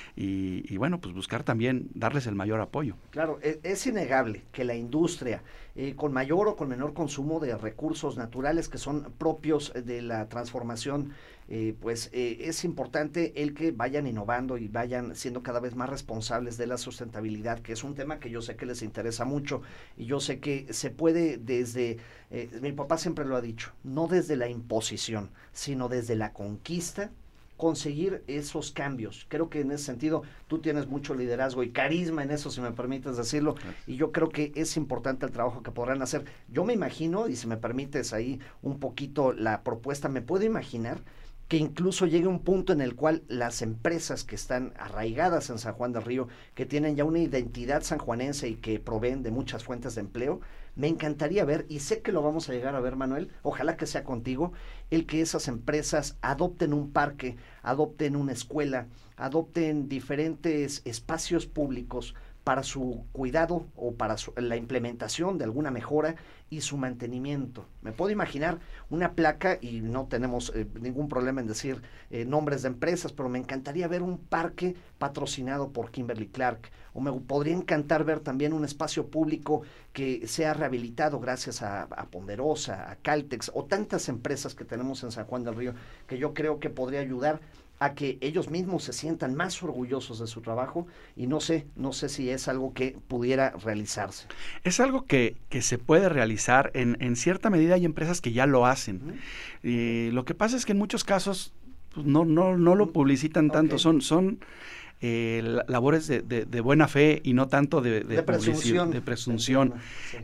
y, y bueno, pues buscar también darles el mayor apoyo. Claro, es, es innegable que la industria eh, con mayor o con menor consumo de recursos naturales que son propios de la transformación, Eh, pues eh, es importante el que vayan innovando y vayan siendo cada vez más responsables de la sustentabilidad, que es un tema que yo sé que les interesa mucho y yo sé que se puede desde, eh, mi papá siempre lo ha dicho, no desde la imposición, sino desde la conquista, conseguir esos cambios. Creo que en ese sentido tú tienes mucho liderazgo y carisma en eso, si me permites decirlo, y yo creo que es importante el trabajo que podrán hacer. Yo me imagino, y si me permites ahí un poquito la propuesta, me puedo imaginar que incluso llegue un punto en el cual las empresas que están arraigadas en San Juan del Río, que tienen ya una identidad sanjuanense y que proveen de muchas fuentes de empleo, me encantaría ver, y sé que lo vamos a llegar a ver, Manuel, ojalá que sea contigo, el que esas empresas adopten un parque, adopten una escuela, adopten diferentes espacios públicos para su cuidado o para su, la implementación de alguna mejora y su mantenimiento. Me puedo imaginar una placa, y no tenemos eh, ningún problema en decir eh, nombres de empresas, pero me encantaría ver un parque patrocinado por Kimberly Clark, o me podría encantar ver también un espacio público que sea rehabilitado gracias a, a Ponderosa, a Caltex, o tantas empresas que tenemos en San Juan del Río, que yo creo que podría ayudar a que ellos mismos se sientan más orgullosos de su trabajo, y no sé, no sé si es algo que pudiera realizarse. Es algo que, que se puede realizar, en, en cierta medida hay empresas que ya lo hacen. Uh-huh. eh, lo que pasa es que en muchos casos pues, no, no, no lo publicitan okay. tanto, son, son eh, labores de, de, de buena fe y no tanto de, de, de presunción. De presunción. Sí.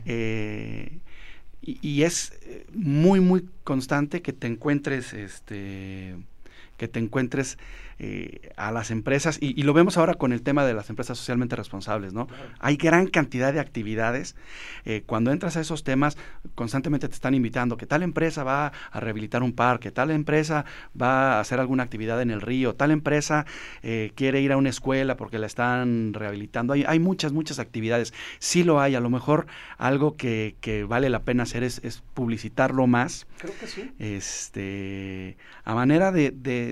Eh, y, y es muy, muy constante que te encuentres este que te encuentres eh, a las empresas, y, y lo vemos ahora con el tema de las empresas socialmente responsables, ¿no? Claro. Hay gran cantidad de actividades, eh, cuando entras a esos temas, constantemente te están invitando, que tal empresa va a rehabilitar un parque, tal empresa va a hacer alguna actividad en el río, tal empresa eh, quiere ir a una escuela porque la están rehabilitando, hay, hay muchas, muchas actividades, sí lo hay, a lo mejor algo que, que vale la pena hacer es, es publicitarlo más. Creo que sí. Este, a manera de, de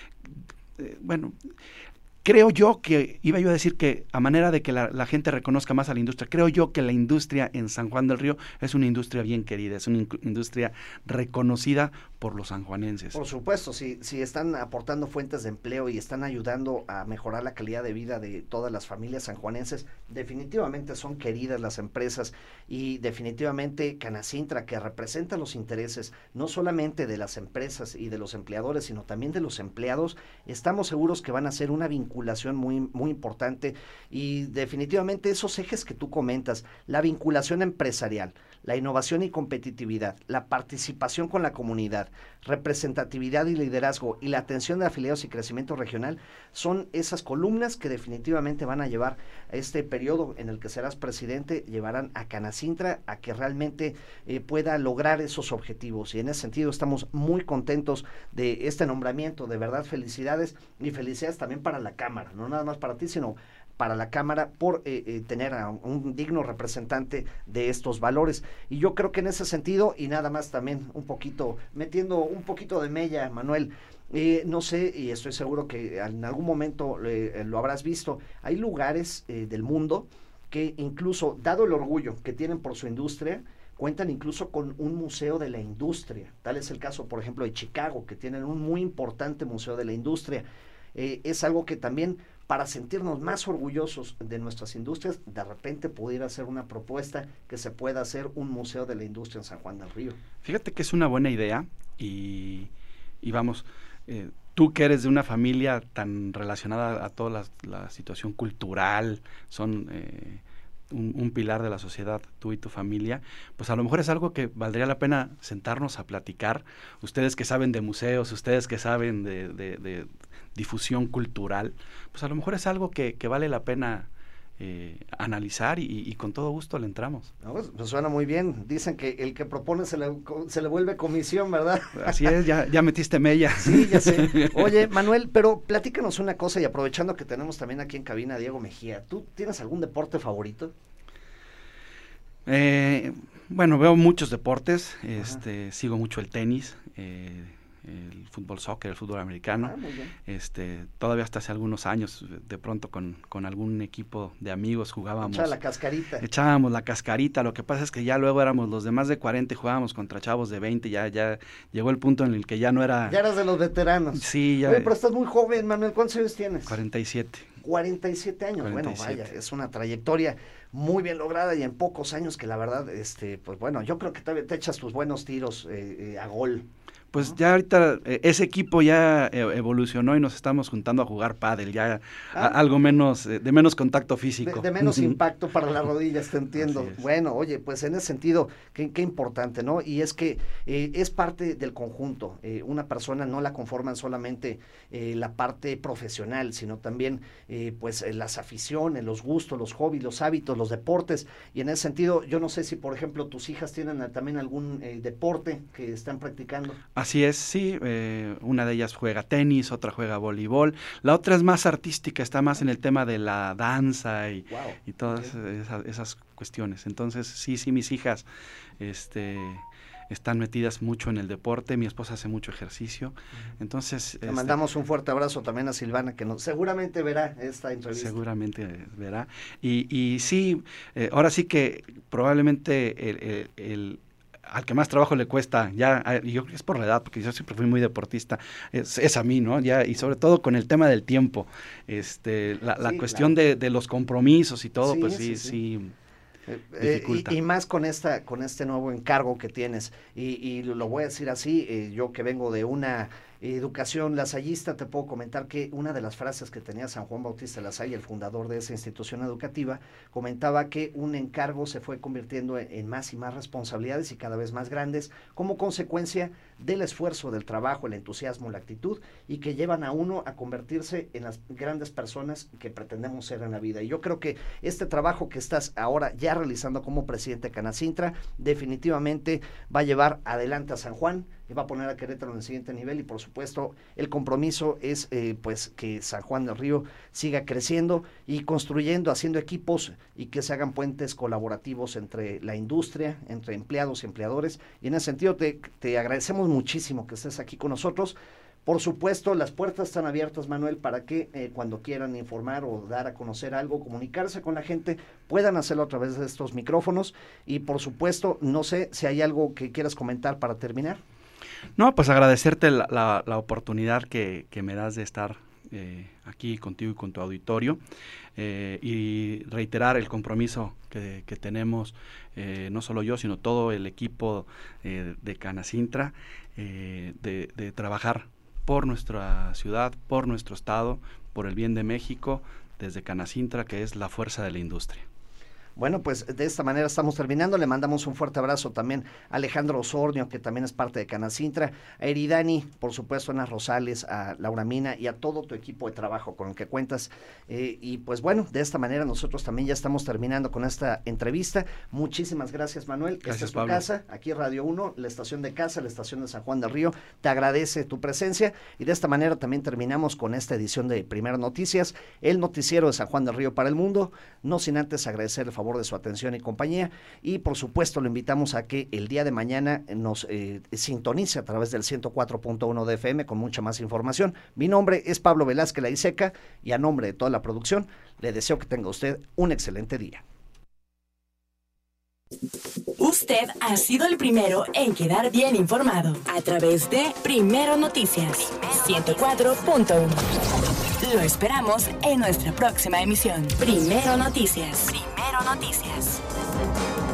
Eh, bueno, creo yo que, iba yo a decir que a manera de que la, la gente reconozca más a la industria, creo yo que la industria en San Juan del Río es una industria bien querida, es una in- industria reconocida por los sanjuanenses. Por supuesto, si, si están aportando fuentes de empleo y están ayudando a mejorar la calidad de vida de todas las familias sanjuanenses, definitivamente son queridas las empresas, y definitivamente Canacintra, que representa los intereses no solamente de las empresas y de los empleadores, sino también de los empleados, estamos seguros que van a ser una vinculación muy, muy importante, y definitivamente esos ejes que tú comentas, la vinculación empresarial, la innovación y competitividad, la participación con la comunidad, representatividad y liderazgo, y la atención de afiliados y crecimiento regional, son esas columnas que definitivamente van a llevar a este periodo en el que serás presidente, llevarán a Canacintra a que realmente eh, pueda lograr esos objetivos, y en ese sentido estamos muy contentos de este nombramiento. De verdad, felicidades, y felicidades también para la Cámara, no nada más para ti, sino para la Cámara, por eh, eh, tener a un, un digno representante de estos valores. Y yo creo que en ese sentido, y nada más también un poquito, metiendo un poquito de mella, Manuel, eh, no sé, y estoy seguro que en algún momento eh, lo habrás visto, hay lugares eh, del mundo que incluso, dado el orgullo que tienen por su industria, cuentan incluso con un museo de la industria. Tal es el caso, por ejemplo, de Chicago, que tienen un muy importante museo de la industria. Eh, es algo que también, para sentirnos más orgullosos de nuestras industrias, de repente pudiera ser una propuesta que se pueda hacer un museo de la industria en San Juan del Río. Fíjate que es una buena idea, y, y vamos, eh, tú que eres de una familia tan relacionada a toda la, la situación cultural, son eh, un, un pilar de la sociedad, tú y tu familia, pues a lo mejor es algo que valdría la pena sentarnos a platicar. Ustedes que saben de museos, ustedes que saben de, de, de difusión cultural, pues a lo mejor es algo que, que vale la pena Eh, analizar y, y con todo gusto le entramos. No, pues, pues suena muy bien. Dicen que el que propone se le, se le vuelve comisión, ¿verdad? Así es, ya, ya metiste mella. Sí, ya sé. Oye, Manuel, pero platícanos una cosa y aprovechando que tenemos también aquí en cabina a Diego Mejía, ¿tú tienes algún deporte favorito? Eh, bueno, veo muchos deportes, este, sigo mucho el tenis, eh, el fútbol soccer, el fútbol americano, Ah, muy bien. este, todavía hasta hace algunos años, de pronto con, con algún equipo de amigos jugábamos. Echaba la cascarita. Echábamos la cascarita, lo que pasa es que ya luego éramos los de más de cuarenta y jugábamos contra chavos de veinte, ya, ya llegó el punto en el que ya no era... Ya eras de los veteranos. Sí, ya... Oye, pero estás muy joven, Manuel, ¿cuántos años tienes? cuarenta y siete. cuarenta y siete años, cuarenta y siete. Bueno, vaya, es una trayectoria muy bien lograda y en pocos años que la verdad, este, pues bueno, yo creo que te, te echas tus buenos tiros eh, eh, a gol. Pues ya ahorita eh, ese equipo ya eh, evolucionó y nos estamos juntando a jugar pádel, ya Ah. a- algo menos, eh, de menos contacto físico. De, de menos impacto para las rodillas, te entiendo. Así es. Bueno, oye, pues en ese sentido, qué, qué importante, ¿no? Y es que eh, es parte del conjunto. Eh, una persona no la conforman solamente eh, la parte profesional, sino también eh, pues eh, las aficiones, los gustos, los hobbies, los hábitos, los deportes. Y en ese sentido, yo no sé si, por ejemplo, tus hijas tienen eh, también algún eh, deporte que están practicando. Así es, sí, eh, una de ellas juega tenis, otra juega voleibol, la otra es más artística, está más en el tema de la danza y, Wow. y todas esa- esas cuestiones. Entonces, sí, sí, mis hijas este, están metidas mucho en el deporte, mi esposa hace mucho ejercicio, entonces... Le este, mandamos un fuerte abrazo también a Silvana, que nos, seguramente verá esta entrevista. seguramente verá. Y, y sí, eh, ahora sí que probablemente el, el- el- al que más trabajo le cuesta, ya, a- y yo creo que es por la edad, porque yo siempre fui muy deportista, es, es a mí, ¿no? Ya, y sobre todo con el tema del tiempo, este, la, la Sí, cuestión claro. de, de los compromisos y todo, Sí, pues sí, sí, sí. sí, Eh, eh, dificulta. y, y más con esta, con este nuevo encargo que tienes. Y, y lo voy a decir así, eh, yo que vengo de una educación lasallista, te puedo comentar que una de las frases que tenía San Juan Bautista Lasalle, el fundador de esa institución educativa, comentaba que un encargo se fue convirtiendo en, en más y más responsabilidades y cada vez más grandes como consecuencia del esfuerzo, del trabajo, el entusiasmo, la actitud, y que llevan a uno a convertirse en las grandes personas que pretendemos ser en la vida. Y yo creo que este trabajo que estás ahora ya realizando como presidente de Canacintra definitivamente va a llevar adelante a San Juan y va a poner a Querétaro en el siguiente nivel, y por supuesto el compromiso es eh, pues que San Juan del Río siga creciendo y construyendo, haciendo equipos y que se hagan puentes colaborativos entre la industria, entre empleados y empleadores, y en ese sentido te, te agradecemos muchísimo que estés aquí con nosotros. Por supuesto, las puertas están abiertas, Manuel, para que eh, cuando quieran informar o dar a conocer algo, comunicarse con la gente, puedan hacerlo a través de estos micrófonos. Y por supuesto, no sé si hay algo que quieras comentar para terminar. No, pues agradecerte la, la, la oportunidad que, que me das de estar eh, aquí contigo y con tu auditorio, eh, y reiterar el compromiso que, que tenemos, eh, no solo yo, sino todo el equipo eh, de Canacintra, eh, de, de trabajar por nuestra ciudad, por nuestro estado, por el bien de México, desde Canacintra, que es la fuerza de la industria. Bueno, pues de esta manera estamos terminando. Le mandamos un fuerte abrazo también a Alejandro Osornio, que también es parte de Canacintra, a Eridani, por supuesto, a Ana Rosales, a Laura Mina y a todo tu equipo de trabajo con el que cuentas. Eh, y pues bueno, de esta manera nosotros también ya estamos terminando con esta entrevista. Muchísimas gracias, Manuel. Esta Gracias, es tu Pablo. casa, aquí Radio uno, la estación de casa, la estación de San Juan del Río. Te agradece tu presencia y de esta manera también terminamos con esta edición de Primero Noticias, el noticiero de San Juan del Río para el mundo, no sin antes agradecer el favor de su atención y compañía, y por supuesto lo invitamos a que el día de mañana nos eh, sintonice a través del ciento cuatro punto uno de F M con mucha más información. Mi nombre es Pablo Velázquez La Iseca y a nombre de toda la producción le deseo que tenga usted un excelente día. Usted ha sido el primero en quedar bien informado a través de Primero Noticias ciento cuatro punto uno. Lo esperamos en nuestra próxima emisión. Primero Noticias. Primero Noticias.